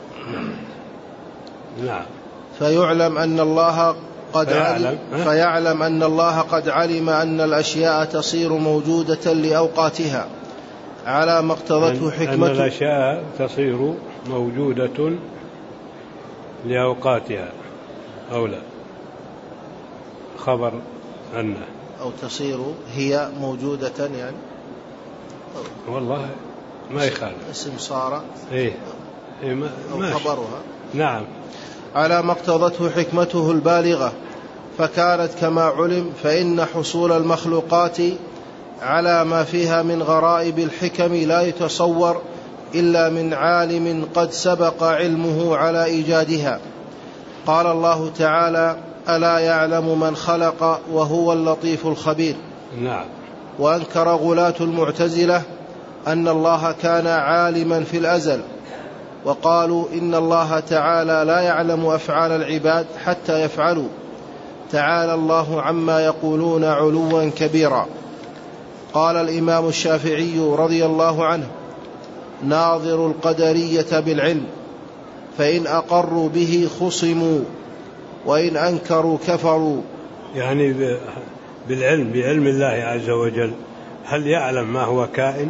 نعم. فيعلم أن الله قد علم فيعلم أن الله قد علم أن الأشياء تصير موجودة لأوقاتها على ما اقتضته حكمته. أن الأشياء تصير موجودة لأوقاتها أو لا، خبر عنه، أو تصير هي موجودة يعني والله ما يخالف اسم صار إيه إيه ما أو ماشي. خبرها. نعم. على ما اقتضته حكمته البالغة، فكانت كما علم، فإن حصول المخلوقات على ما فيها من غرائب الحكم لا يتصور إلا من عالم قد سبق علمه على إيجادها. قال الله تعالى ألا يعلم من خلق وهو اللطيف الخبير. نعم. وأنكر غلاة المعتزلة أن الله كان عالما في الأزل، وقالوا إن الله تعالى لا يعلم أفعال العباد حتى يفعلوا، تعالى الله عما يقولون علوا كبيرا. قال الإمام الشافعي رضي الله عنه ناظر القدرية بالعلم، فإن أقروا به خصموا وإن أنكروا كفروا. يعني بالعلم، بعلم الله عز وجل، هل يعلم ما هو كائن؟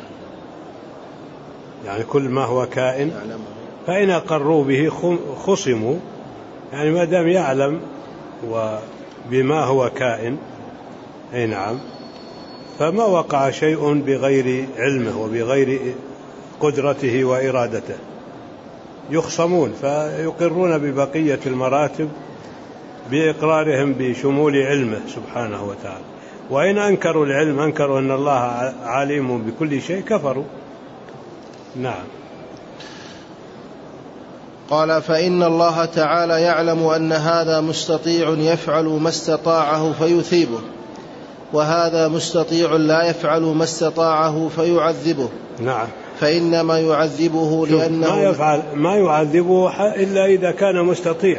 يعني كل ما هو كائن، فإن أقروا به خصموا، يعني ما دام يعلم وبما هو كائن، أي نعم، فما وقع شيء بغير علمه وبغير قدرته وإرادته، يخصمون فيقرون ببقية المراتب بإقرارهم بشمول علمه سبحانه وتعالى. وإن أنكروا العلم، أنكروا أن الله عالم بكل شيء، كفروا. نعم. قال: فإن الله تعالى يعلم أن هذا مستطيع يفعل ما استطاعه فيثيبه، وهذا مستطيع لا يفعل ما استطاعه فيعذبه. نعم. فإنما يعذبه لأنه ما يفعل ما يعذبه إلا إذا كان مستطيع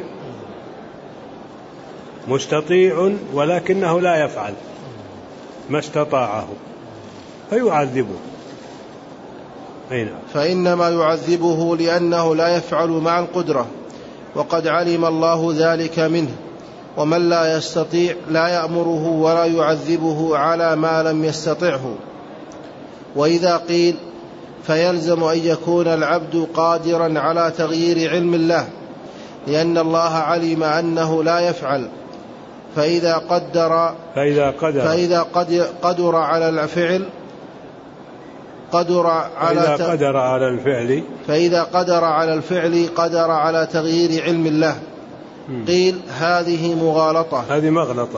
مستطيع ولكنه لا يفعل ما استطاعه فيعذبه. أين؟ فإنما يعذبه لأنه لا يفعل مع القدرة، وقد علم الله ذلك منه. ومن لا يستطيع لا يأمره ولا يعذبه على ما لم يستطعه. وإذا قيل فيلزم أن يكون العبد قادرا على تغيير علم الله، لأن الله علم أنه لا يفعل، فإذا قدر فإذا قدر, فإذا قدر على الفعل قدر على فإذا قدر على الفعل فإذا قدر على الفعل قدر على تغيير علم الله. قيل هذه مغالطة، هذه مغلطة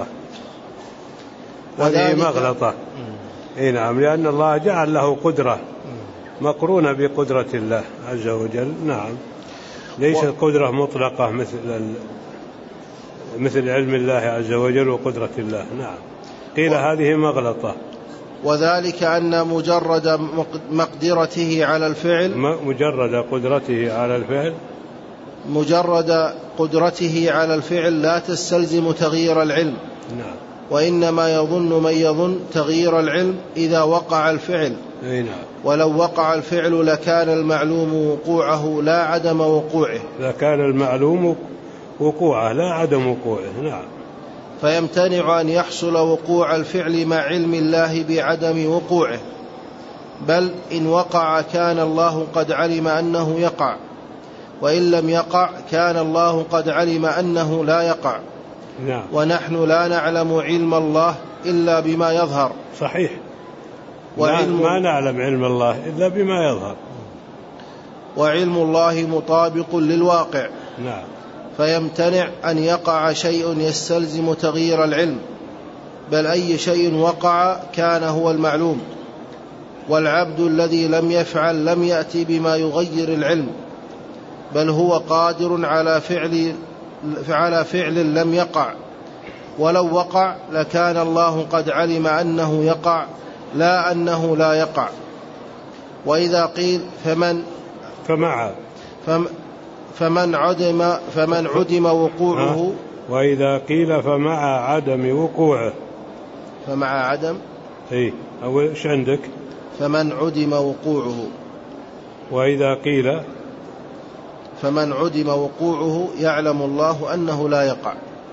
هذه مغلطة اي نعم، لأن الله جعل له قدرة مقرونة بقدرة الله عز وجل. نعم. ليست و... قدرة مطلقة مثل ال... مثل علم الله عز وجل وقدرة الله. نعم. قيل و... هذه مغلطة. وذلك أن مجرد مقدرته على الفعل مجرد قدرته على الفعل مجرد قدرته على الفعل لا تستلزم تغيير العلم. نعم. وإنما يظن من يظن تغيير العلم إذا وقع الفعل. نعم. ولو وقع الفعل لكان المعلوم وقوعه لا عدم وقوعه لكان المعلوم وقوعه لا عدم وقوعه. نعم. فيمتنع أن يحصل وقوع الفعل مع علم الله بعدم وقوعه، بل إن وقع كان الله قد علم أنه يقع، وإن لم يقع كان الله قد علم أنه لا يقع. نعم. ونحن لا نعلم علم الله إلا بما يظهر. صحيح. وعلم ما نعلم علم الله إلا بما يظهر. وعلم الله مطابق للواقع. نعم. فيمتنع أن يقع شيء يستلزم تغيير العلم، بل أي شيء وقع كان هو المعلوم. والعبد الذي لم يفعل لم يأتي بما يغير العلم، بل هو قادر على فعل على فعل لم يقع، ولو وقع لكان الله قد علم أنه يقع لا أنه لا يقع. وإذا قيل فمن فمع فم فمن عدم فمن عدم وقوعه وإذا قيل فمع عدم وقوعه فمع عدم اي أو ايش عندك؟ فمن عدم وقوعه وإذا قيل فمن عدم وقوعه يعلم الله أنه لا يقع.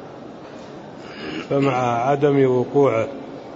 فمع عدم وقوعه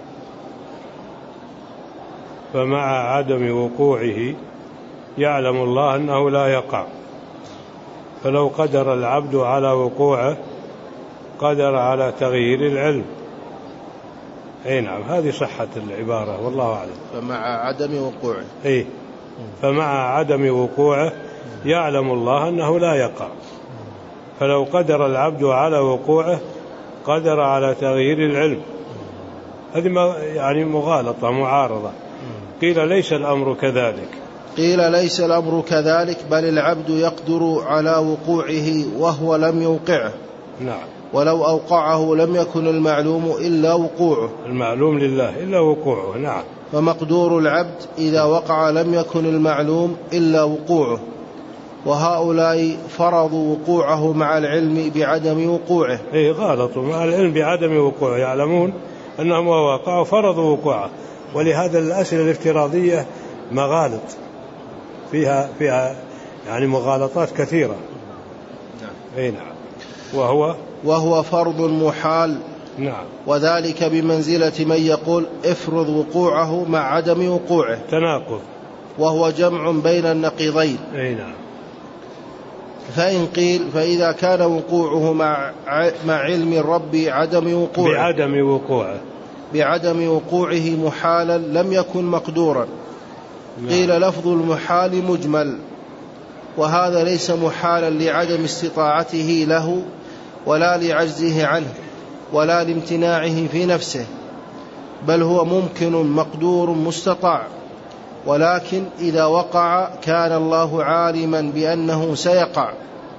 فمع عدم وقوعه يعلم الله أنه لا يقع، فلو قدر العبد على وقوعه قدر على تغيير العلم. اي نعم، هذه صحة العبارة والله أعلم. فمع عدم وقوعه اي فمع عدم وقوعه يعلم الله أنه لا يقع، فلو قدر العبد على وقوعه قدر على تغيير العلم. هذه يعني مغالطة معارضة. قيل ليس الأمر كذلك قيل ليس الأمر كذلك بل العبد يقدر على وقوعه وهو لم يوقعه. نعم. ولو أوقعه لم يكن المعلوم إلا وقوعه. المعلوم لله إلا وقوعه. نعم. فمقدور العبد إذا وقع لم يكن المعلوم إلا وقوعه، وهؤلاء فرضوا وقوعه مع العلم بعدم وقوعه. إيه غلطوا مع العلم بعدم وقوعه، يعلمون أنهم وقعوا فرضوا وقوعه. ولهذا الأسئلة الافتراضية مغالط فيها فيها يعني مغالطات كثيرة. نعم. أي نعم. وهو وهو فرض محال. نعم. وذلك بمنزلة من يقول افرض وقوعه مع عدم وقوعه، تناقض، وهو جمع بين النقيضين. أي نعم. فإن قيل فإذا كان وقوعه مع مع علم الرب عدم وقوعه بعدم وقوعه بعدم وقوعه محالا لم يكن مقدورا. نعم. قيل لفظ المحال مجمل، وهذا ليس محالا لعدم استطاعته له ولا لعجزه عنه ولا لامتناعه في نفسه، بل هو ممكن مقدور مستطاع، ولكن إذا وقع كان الله عالما بأنه سيقع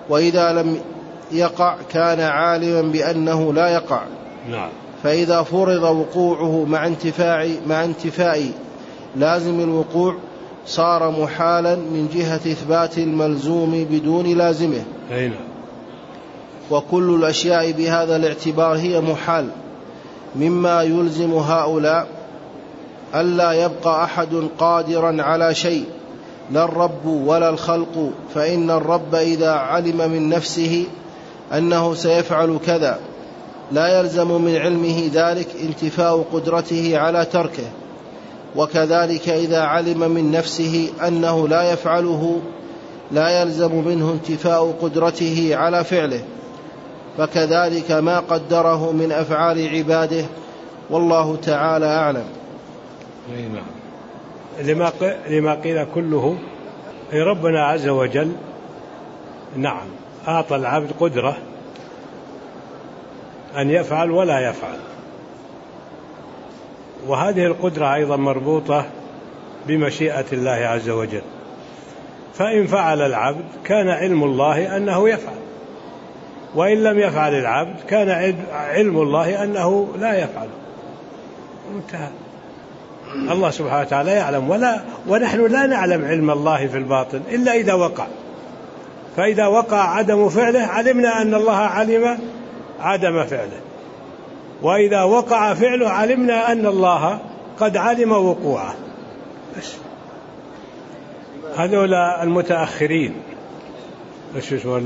وإذا لم يقع كان عالما بأنه لا يقع. نعم. فإذا فرض وقوعه مع انتفاع مع انتفاء لازم الوقوع صار محالا من جهة إثبات الملزوم بدون لازمه. أين. وكل الأشياء بهذا الاعتبار هي محال، مما يلزم هؤلاء ألا يبقى أحد قادرا على شيء، لا الرب ولا الخلق، فإن الرب إذا علم من نفسه أنه سيفعل كذا لا يلزم من علمه ذلك انتفاء قدرته على تركه، وكذلك إذا علم من نفسه أنه لا يفعله لا يلزم منه انتفاء قدرته على فعله، فكذلك ما قدره من أفعال عباده، والله تعالى أعلم. لما لما قيل كله ربنا عز وجل نعم أعطى العبد قدرة أن يفعل ولا يفعل، وهذه القدرة أيضا مربوطة بمشيئة الله عز وجل، فإن فعل العبد كان علم الله أنه يفعل، وإن لم يفعل العبد كان علم الله أنه لا يفعل، انتهى. الله سبحانه وتعالى يعلم، ولا ونحن لا نعلم علم الله في الباطن إلا إذا وقع، فإذا وقع عدم فعله علمنا أن الله علم عدم فعله، وإذا وقع فعله علمنا أن الله قد علم وقوعه. بس هذول المتأخرين أو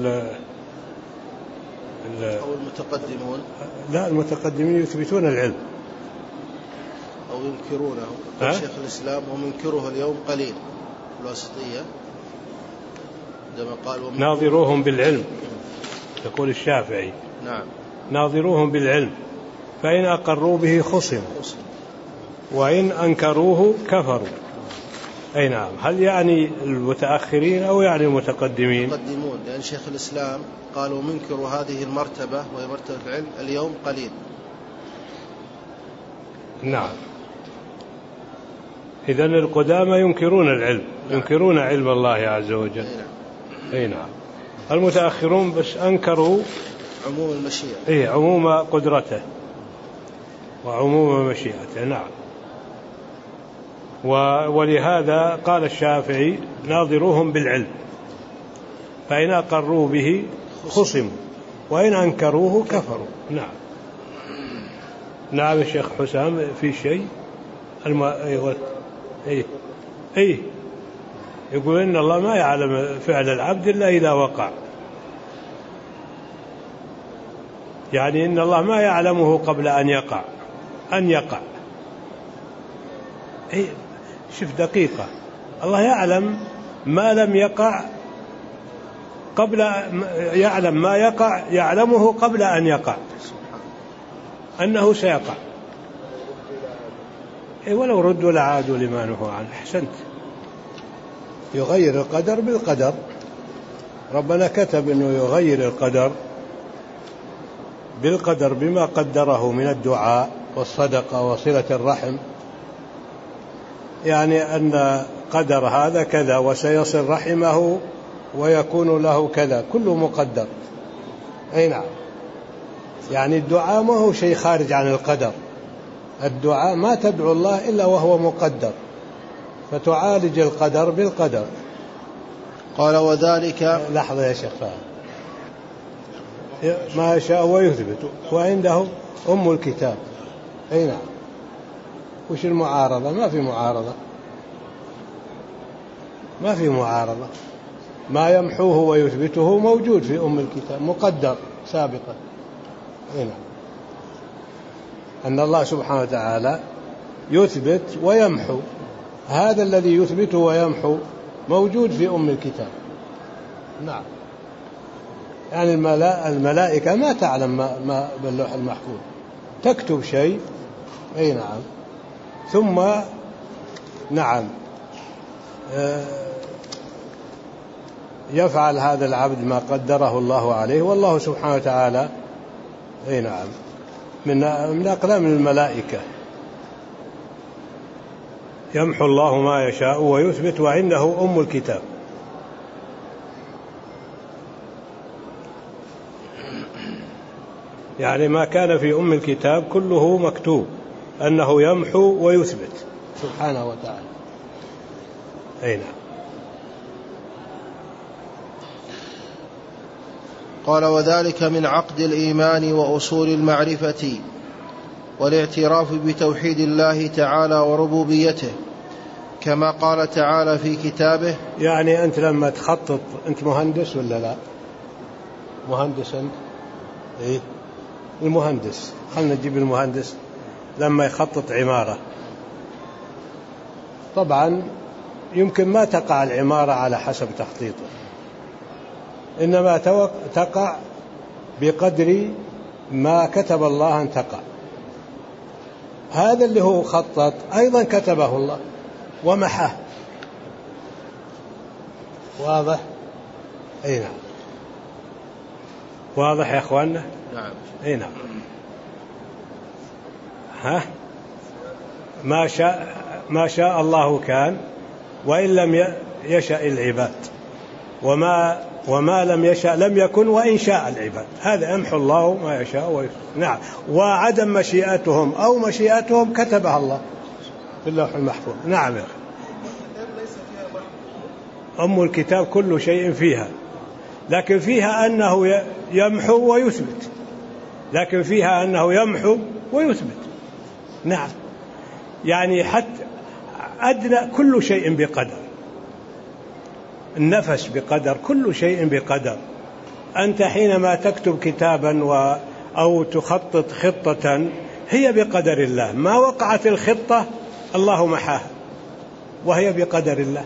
المتقدمون، لا المتقدمين يثبتون العلم أو ينكرونه. شيخ الإسلام ومنكره اليوم قليل، الواسطية عندما قال ناظروهم بالعلم، يقول الشافعي نعم ناظروهم بالعلم فإن أقروا به خصموا وإن أنكروه كفروا. أي نعم. هل يعني المتأخرين أو يعني المتقدمين؟ المتقدمون، لأن شيخ الإسلام قالوا منكروا هذه المرتبة وهي مرتبة العلم اليوم قليل. نعم. إذن القدامى ينكرون العلم، ينكرون علم الله عز وجل. أي نعم. المتأخرون بس أنكروا عموم المشيئة، إيه عموم قدرته وعموم مشيئته. نعم. ولهذا قال الشافعي ناظروهم بالعلم فإن أقروا به خصموا وإن أنكروه كفروا. نعم. نعم الشيخ حسام في شيء الم... أيه... أيه... أيه... يقول إن الله ما يعلم فعل العبد إلا إذا وقع، يعني إن الله ما يعلمه قبل أن يقع أن يقع. أي شوف دقيقة، الله يعلم ما لم يقع قبل، يعلم ما يقع يعلمه قبل أن يقع أنه سيقع. أي ولو ردوا لعادوا لما نهوا عنه. أحسنت. يغير القدر بالقدر، ربنا كتب أنه يغير القدر بالقدر بما قدره من الدعاء والصدقة وصلة الرحم، يعني أن قدر هذا كذا وسيصل رحمه ويكون له كذا، كله مقدر. أي نعم. يعني الدعاء ما هو شيء خارج عن القدر، الدعاء ما تدعو الله إلا وهو مقدر، فتعالج القدر بالقدر. قال وذلك لحظة يا شيخ فهد. ما يشاء ويثبت وعنده أم الكتاب. أي نعم. وش المعارضة؟ ما في معارضة، ما في معارضة. ما يمحوه ويثبته موجود في أم الكتاب مقدر سابقا. أي نعم. أن الله سبحانه وتعالى يثبت ويمحو، هذا الذي يثبت ويمحو موجود في أم الكتاب. نعم. يعني الملائكة ما تعلم ما, ما باللوح المحفوظ، تكتب شيء. أي نعم. ثم نعم يفعل هذا العبد ما قدره الله عليه، والله سبحانه وتعالى أي نعم من من أقلام الملائكة. يمحو الله ما يشاء ويثبت وعنده أم الكتاب. يعني ما كان في أم الكتاب كله مكتوب أنه يمحو ويثبت سبحانه وتعالى. أي نعم. قال وذلك من عقد الإيمان وأصول المعرفة والاعتراف بتوحيد الله تعالى وربوبيته، كما قال تعالى في كتابه. يعني أنت لما تخطط، أنت مهندس ولا لا؟ مهندس أنت؟ إيه؟ المهندس، خلنا نجيب المهندس لما يخطط عمارة، طبعا يمكن ما تقع العمارة على حسب تخطيطه، إنما تقع بقدر ما كتب الله أن تقع. هذا اللي هو خطط أيضا كتبه الله ومحاه. واضح؟ أي نعم. واضح يا أخواننا؟ نعم. أي نعم. ها؟ ما شاء ما شاء الله كان، وإن لم يشاء العباد، وما وما لم يشاء لم يكن، وإن شاء العباد. هذا يمحو الله ما يشاء ويثبت. نعم. وعدم مشيئتهم أو مشيئتهم كتبها الله في اللوح المحفوظ. نعم يا أخي. أم الكتاب كل شيء فيها، لكن فيها أنه يمحو ويثبت، لكن فيها أنه يمحو ويثبت. نعم. يعني حتى أدنى كل شيء بقدر، النفس بقدر، كل شيء بقدر. أنت حينما تكتب كتابا و أو تخطط خطة هي بقدر الله، ما وقعت الخطة الله محاها وهي بقدر الله.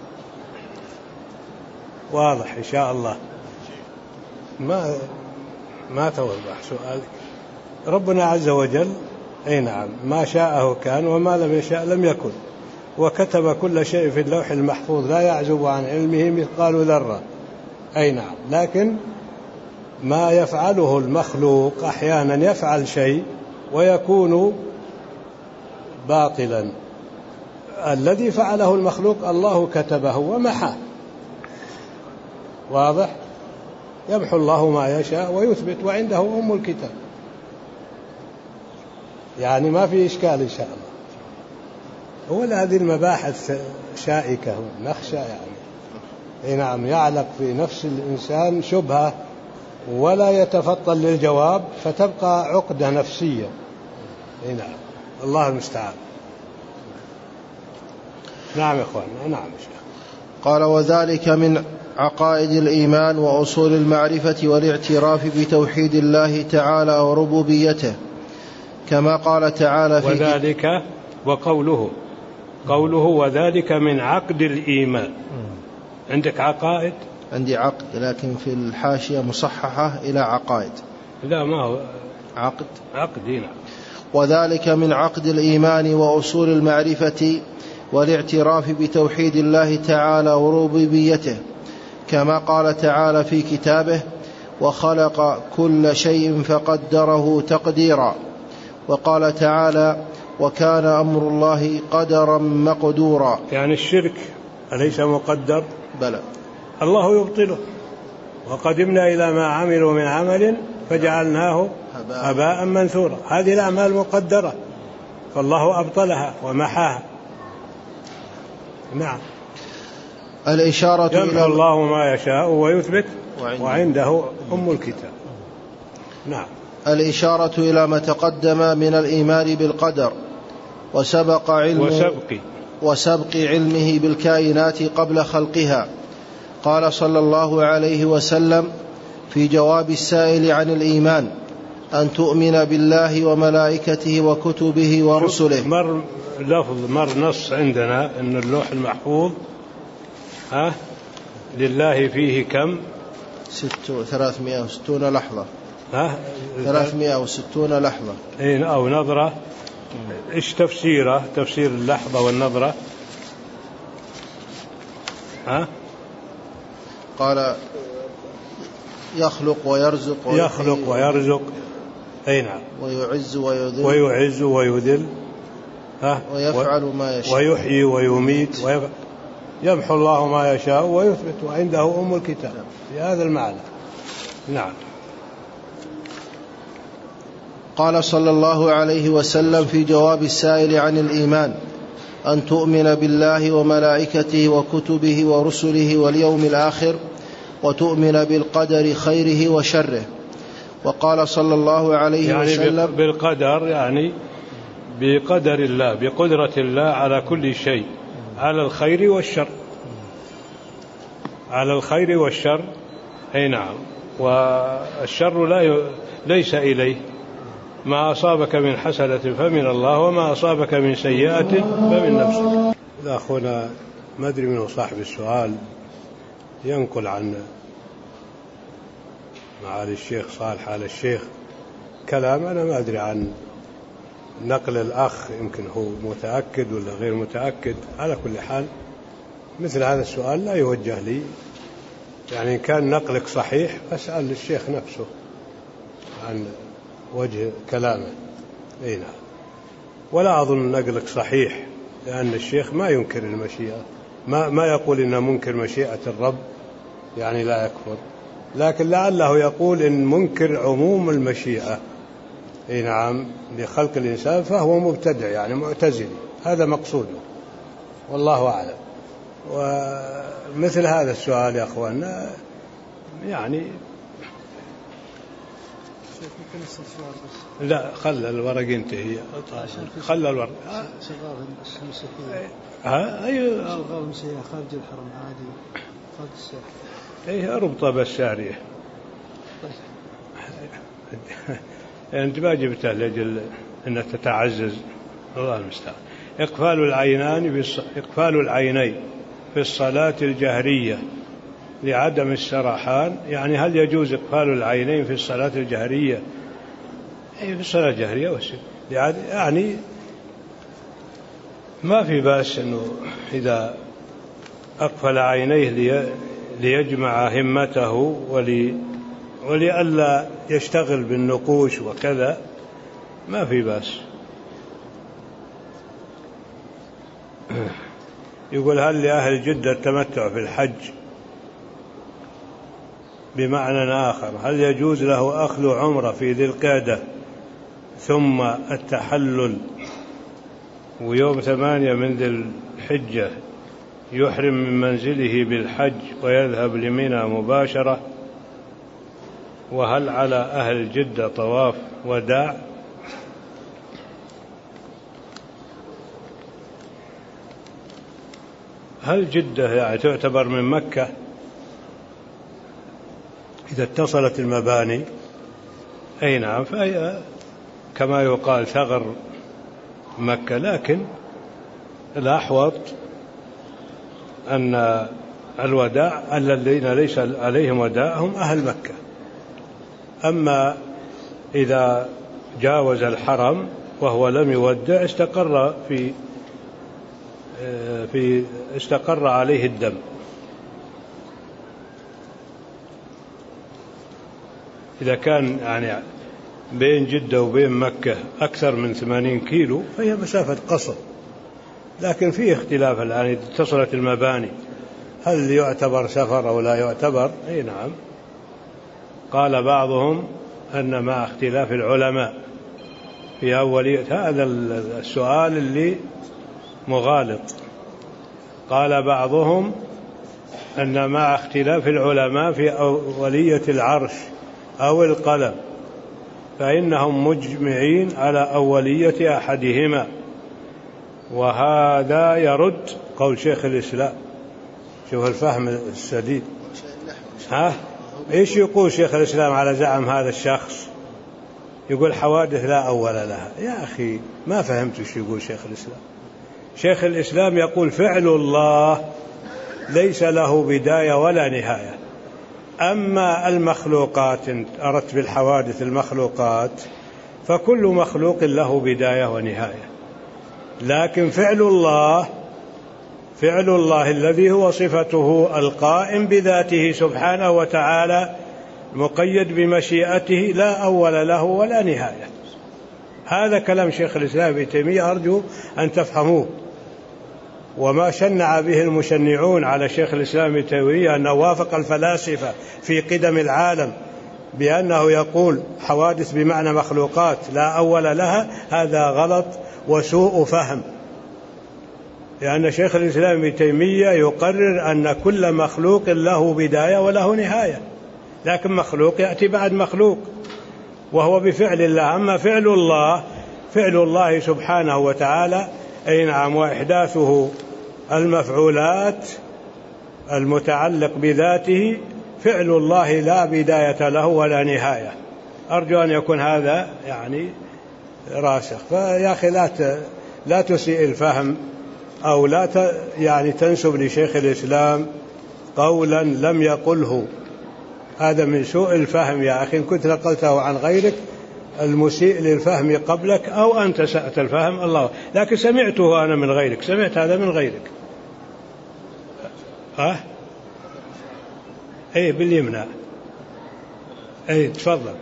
واضح إن شاء الله؟ ما ما توضح سؤالك. ربنا عز وجل أي نعم ما شاءه كان وما لم يشاء لم يكن، وكتب كل شيء في اللوح المحفوظ لا يعزب عن علمه مثقال ذرة. أي نعم. لكن ما يفعله المخلوق أحيانا يفعل شيء ويكون باطلا. الذي فعله المخلوق الله كتبه ومحاه. واضح؟ يمحو الله ما يشاء ويثبت، وعنده أم الكتاب. يعني ما في إشكال إن شاء الله. ولا هذه المباحث شائكة نخشى يعني أي نعم يعلق في نفس الإنسان شبهة ولا يتفطن للجواب فتبقى عقدة نفسية. أي نعم. الله المستعان. نعم يا أخوان. نعم يا شيخ. قال وذلك من عقائد الإيمان وأصول المعرفة والاعتراف بتوحيد الله تعالى وربوبيته، كما قال تعالى في وذلك وقوله قوله وذلك من عقد الإيمان. عندك عقائد؟ عندي عقد، لكن في الحاشية مصححة إلى عقائد. لا ما هو عقد عقد. نعم. وذلك من عقد الإيمان وأصول المعرفة والاعتراف بتوحيد الله تعالى وربوبيته، كما قال تعالى في كتابه وخلق كل شيء فقدره تقديرا. وقال تعالى وكان أمر الله قدرا مقدورا. يعني الشرك أليس مقدر؟ بلى. الله يبطله. وقدمنا إلى ما عملوا من عمل فجعلناه هباء منثورا. هذه الأعمال مقدرة فالله أبطلها ومحاها. نعم. الإشارة يمحو الله ما يشاء ويثبت وعنده, وعنده أم الكتاب. نعم. الإشارة إلى ما تقدم من الإيمان بالقدر وسبق علمه وسبق, وسبق علمه بالكائنات قبل خلقها. قال صلى الله عليه وسلم في جواب السائل عن الإيمان أن تؤمن بالله وملائكته وكتبه ورسله. مر لفظ مر نص عندنا أن اللوح المحفوظ ها لله فيه كم؟ ثلاثمائة وستون لحظة. ها ثلاثمائة وستون لحظة. إيه أو نظرة. إيش تفسيره؟ تفسير اللحظة والنظرة. ها؟ قال يخلق ويرزق يخلق ويرزق. أي نعم. ويعز ويذل ويعز ويذل. ها؟ ويفعل ما يشاء. ويحيي ويميت ويفعل. يمحو الله ما يشاء ويثبت وعنده أم الكتاب في هذا المعنى. نعم. قال صلى الله عليه وسلم في جواب السائل عن الإيمان: أن تؤمن بالله وملائكته وكتبه ورسله واليوم الآخر وتؤمن بالقدر خيره وشره. وقال صلى الله عليه يعني وسلم: بالقدر يعني بقدر الله، بقدرة الله على كل شيء، على الخير والشر، على الخير والشر. أي نعم. والشر لا ي... ليس إليه. ما أصابك من حسنة فمن الله، وما أصابك من سيئة فمن نفسك. أخونا ما أدري منه صاحب السؤال ينقل عن معالي الشيخ صالح على الشيخ كلام أنا ما أدري عن نقل الأخ، يمكن هو متأكد ولا غير متأكد. على كل حال مثل هذا السؤال لا يوجه لي، يعني إن كان نقلك صحيح أسأل الشيخ نفسه عن وجه كلامه. أي نعم. ولا أظن نقلك صحيح، لأن الشيخ ما ينكر المشيئة، ما, ما يقول إنه منكر مشيئة الرب يعني لا يكفر، لكن لعله يقول إن منكر عموم المشيئة. أي نعم. لخلق الإنسان فهو مبتدع يعني معتزلي، هذا مقصوده والله أعلم. ومثل هذا السؤال يا أخواننا يعني لا خلى الورق ينتهي، خلى الورق صغار المسيحية ها أيوة صغار المسيحية خارج الحرم عادي خارج الساحل. أيه ربطة بالسارية. أنت ما جبتها لأجل أن تتعزز، الله المستعان. إقفال العينان إقفال العينين في الصلاة الجهرية لعدم السرحان، يعني هل يجوز إقفال العينين في الصلاة الجهرية؟ أي في الصلاة الجهرية والسر يعني ما في بأس أنه إذا أقفل عينيه لي ليجمع همته ولي ولئلا يشتغل بالنقوش وكذا، ما في بأس. يقول: هل لأهل جدة التمتع في الحج؟ بمعنى آخر، هل يجوز له أخذ عمرة في ذي القعدة ثم التحلل ويوم ثمانية من ذي الحجة يحرم من منزله بالحج ويذهب لمنى مباشرة؟ وهل على أهل جدة طواف وداع؟ هل جدة يعني تعتبر من مكة إذا اتصلت المباني؟ أي نعم، فهي كما يقال ثغر مكة، لكن الأحوط أن الوداع الذين ليس عليهم وداع هم أهل مكة. أما إذا جاوز الحرم وهو لم يودع استقر في في استقر عليه الدم. إذا كان يعني بين جدة وبين مكة أكثر من ثمانين كيلو فهي مسافة قصر، لكن فيه اختلاف الآن إذا اتصلت المباني هل يعتبر سفر أو لا يعتبر؟ أي نعم. قال بعضهم أن مع اختلاف العلماء في أولية هذا السؤال اللي مغالط، قال بعضهم أن مع اختلاف العلماء في أولية العرش أو القلم فإنهم مجمعين على أولية أحدهما، وهذا يرد قول شيخ الإسلام. شوف الفهم السديد. ها إيش يقول شيخ الإسلام على زعم هذا الشخص؟ يقول حوادث لا أول لها. يا أخي ما فهمت ايش يقول شيخ الإسلام. شيخ الإسلام يقول فعل الله ليس له بداية ولا نهاية. أما المخلوقات، أردت بالحوادث المخلوقات، فكل مخلوق له بداية ونهاية، لكن فعل الله فعل الله الذي هو صفته القائم بذاته سبحانه وتعالى مقيد بمشيئته لا أول له ولا نهاية. هذا كلام شيخ الإسلام ابن تيمية، أرجو أن تفهموه. وما شنع به المشنعون على شيخ الإسلام ابن تيمية أنه وافق الفلاسفة في قدم العالم بأنه يقول حوادث بمعنى مخلوقات لا أول لها، هذا غلط وسوء فهم، لأن شيخ الإسلام ابن تيمية يقرر أن كل مخلوق له بداية وله نهاية، لكن مخلوق يأتي بعد مخلوق وهو بفعل الله. أما فعل الله فعل الله سبحانه وتعالى أي نعم، وإحداثه المفعولات المتعلق بذاته فعل الله لا بداية له ولا نهاية. أرجو أن يكون هذا يعني راسخ. فيا أخي لا لا تسيء الفهم أو لا يعني تنسب لشيخ الإسلام قولا لم يقله، هذا من سوء الفهم يا أخي. إن كنت نقلته عن غيرك المسيء للفهم قبلك أو أنت سأت الفهم الله، لكن سمعته أنا من غيرك، سمعت هذا من غيرك. أه؟ أي باليمنى. أي تفضل.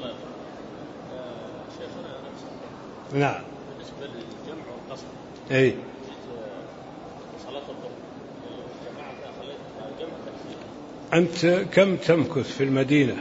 نعم. بالنسبة للجمع والقصر. أي. صلاة الظهر جماعة خليت جمع أنت تكفير. كم تمكث في المدينة؟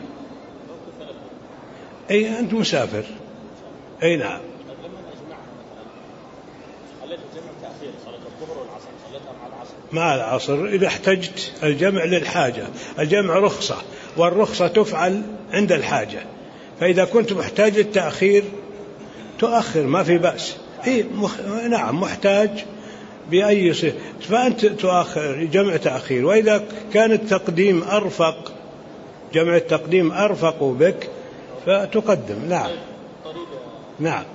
أي أنت مسافر. أي نعم. لما أجمعها مثلا خليت الجمع تأخير صلاة الظهر والعصر خليتها مع العصر. مع العصر إذا احتجت الجمع للحاجة، الجمع رخصة والرخصة تفعل عند الحاجة، فإذا كنت محتاج للتأخير تؤخر ما في بأس. إيه مخ... نعم محتاج بأي صفة فأنت تؤخر جمع تأخير، وإذا كان التقديم أرفق جمع التقديم أرفق بك فتقدم. نعم. نعم.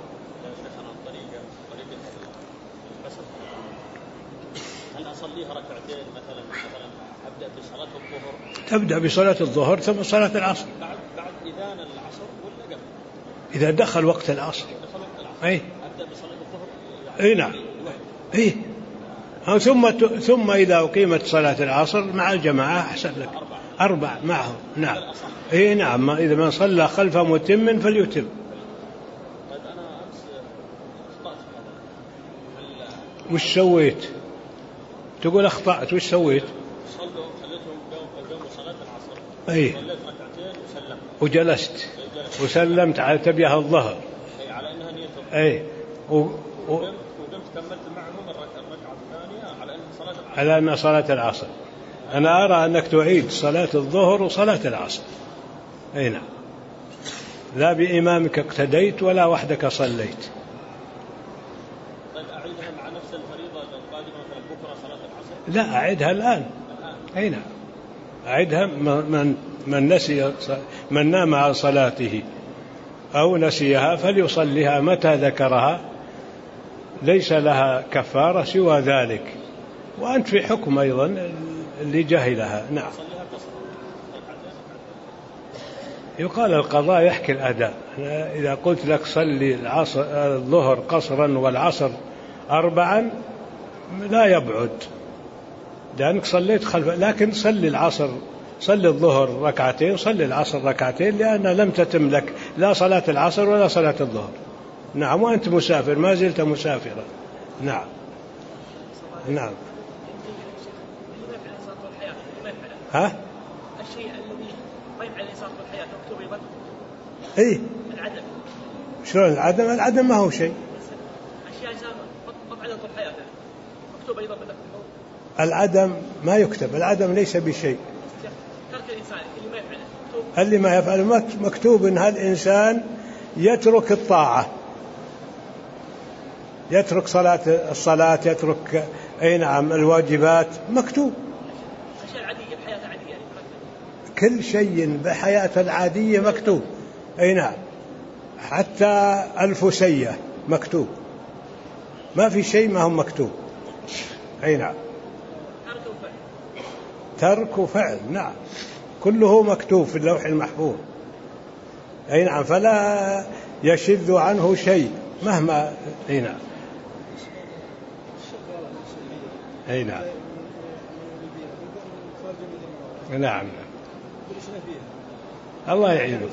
هل أصليها ركعتين مثلا مثلا أبدأ بصلاة الظهر؟ تبدأ بصلاة الظهر ثم صلاة العصر. بعد بعد إذان العصر ولا قبل؟ إذا دخل وقت العصر. دخل وقت العصر. أي. أبدأ بصلاة الظهر. أي نعم. أي. ثم ثم إذا أقيمت صلاة العصر مع الجماعة أحسن لك. أربع معه. نعم. أي نعم. إذا من صلى خلف متم فليتم. وش سويت؟ تقول أخطأت. وش سويت؟ صلوا خليتهم قاموا صلاة العصر. أي. صليت ركعتين وسلمت. وجلست. وسلمت على تبيه الظهر. أي على أنها نية. أي. و... و... وقمت كملت معهم الركعة الثانية على أنها صلاة العصر. على أنها صلاة العصر. أنا أرى أنك تعيد صلاة الظهر وصلاة العصر. أي نعم. لا بإمامك اقتديت ولا وحدك صليت. أعيدها مع نفس الفريضة القادمة مثلا بكرة صلاة العصر؟ لا أعيدها الآن. أي نعم. أعيدها من من نسي من نام عن صلاته أو نسيها فليصليها متى ذكرها، ليس لها كفارة سوى ذلك، وأنت في حكم أيضا اللي جهلها. نعم. يقال القضاء يحكي الأداء. إذا قلت لك صلي العصر الظهر قصرا والعصر أربعا لا يبعد لأنك صليت خلف، لكن صلي العصر صلي الظهر ركعتين صلي العصر ركعتين، لأن لم تتم لك لا صلاة العصر ولا صلاة الظهر. نعم. وأنت مسافر ما زلت مسافرا. نعم. نعم. ها؟ الشيء الذي ما يفعل الإنسان في الحياة مكتوب أيضا. إيه. العدم. شلون العدم؟ العدم ما هو شيء. أشياء إنسان مفعلة طول حياته مكتوب أيضا بالله. العدم ما يكتب، العدم ليس بشيء. ترك الإنسان اللي ما يفعله مكتوب. اللي ما يفعله مكتوب إن هالإنسان يترك الطاعة، يترك صلاة الصلاة، يترك أي نعم الواجبات، مكتوب. أشياء عادية بحياة عادية. كل شيء بحياة العادية مكتوب. أي نعم. حتى الفسية مكتوب، ما في شيء ما هو مكتوب. أي نعم. ترك فعل. نعم. كله مكتوب في اللوح المحفوظ. أي نعم. فلا يشذ عنه شيء مهما. أي نعم. أي نعم. نعم. الله يعينك.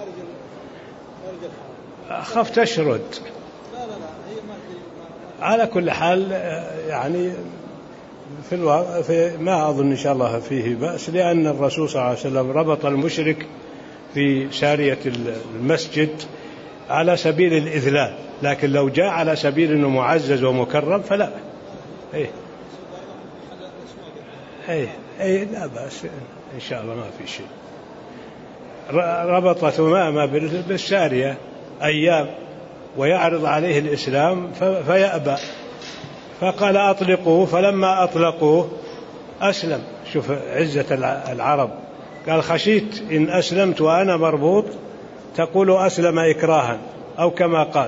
أخاف تشرد. على كل حال يعني في, الو... في ما أظن إن شاء الله فيه بأس، لأن الرسول صلى الله عليه وسلم ربط المشرك في سارية المسجد على سبيل الإذلال، لكن لو جاء على سبيل أنه معزز ومكرم فلا. أي أي أي لا بأس إن شاء الله، ما في شيء. ربط ثمامة بالسارية أيام ويعرض عليه الإسلام فيأبى، فقال أطلقوه، فلما أطلقوه أسلم. شوف عزة العرب، قال خشيت إن أسلمت وأنا مربوط تقول أسلم إكراها، أو كما قال.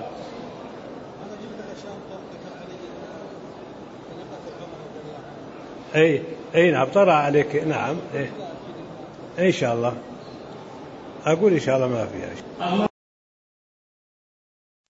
أي أي نعم طرأ عليك. نعم إيه إن شاء الله، أقول إن شاء الله ما فيها شيء.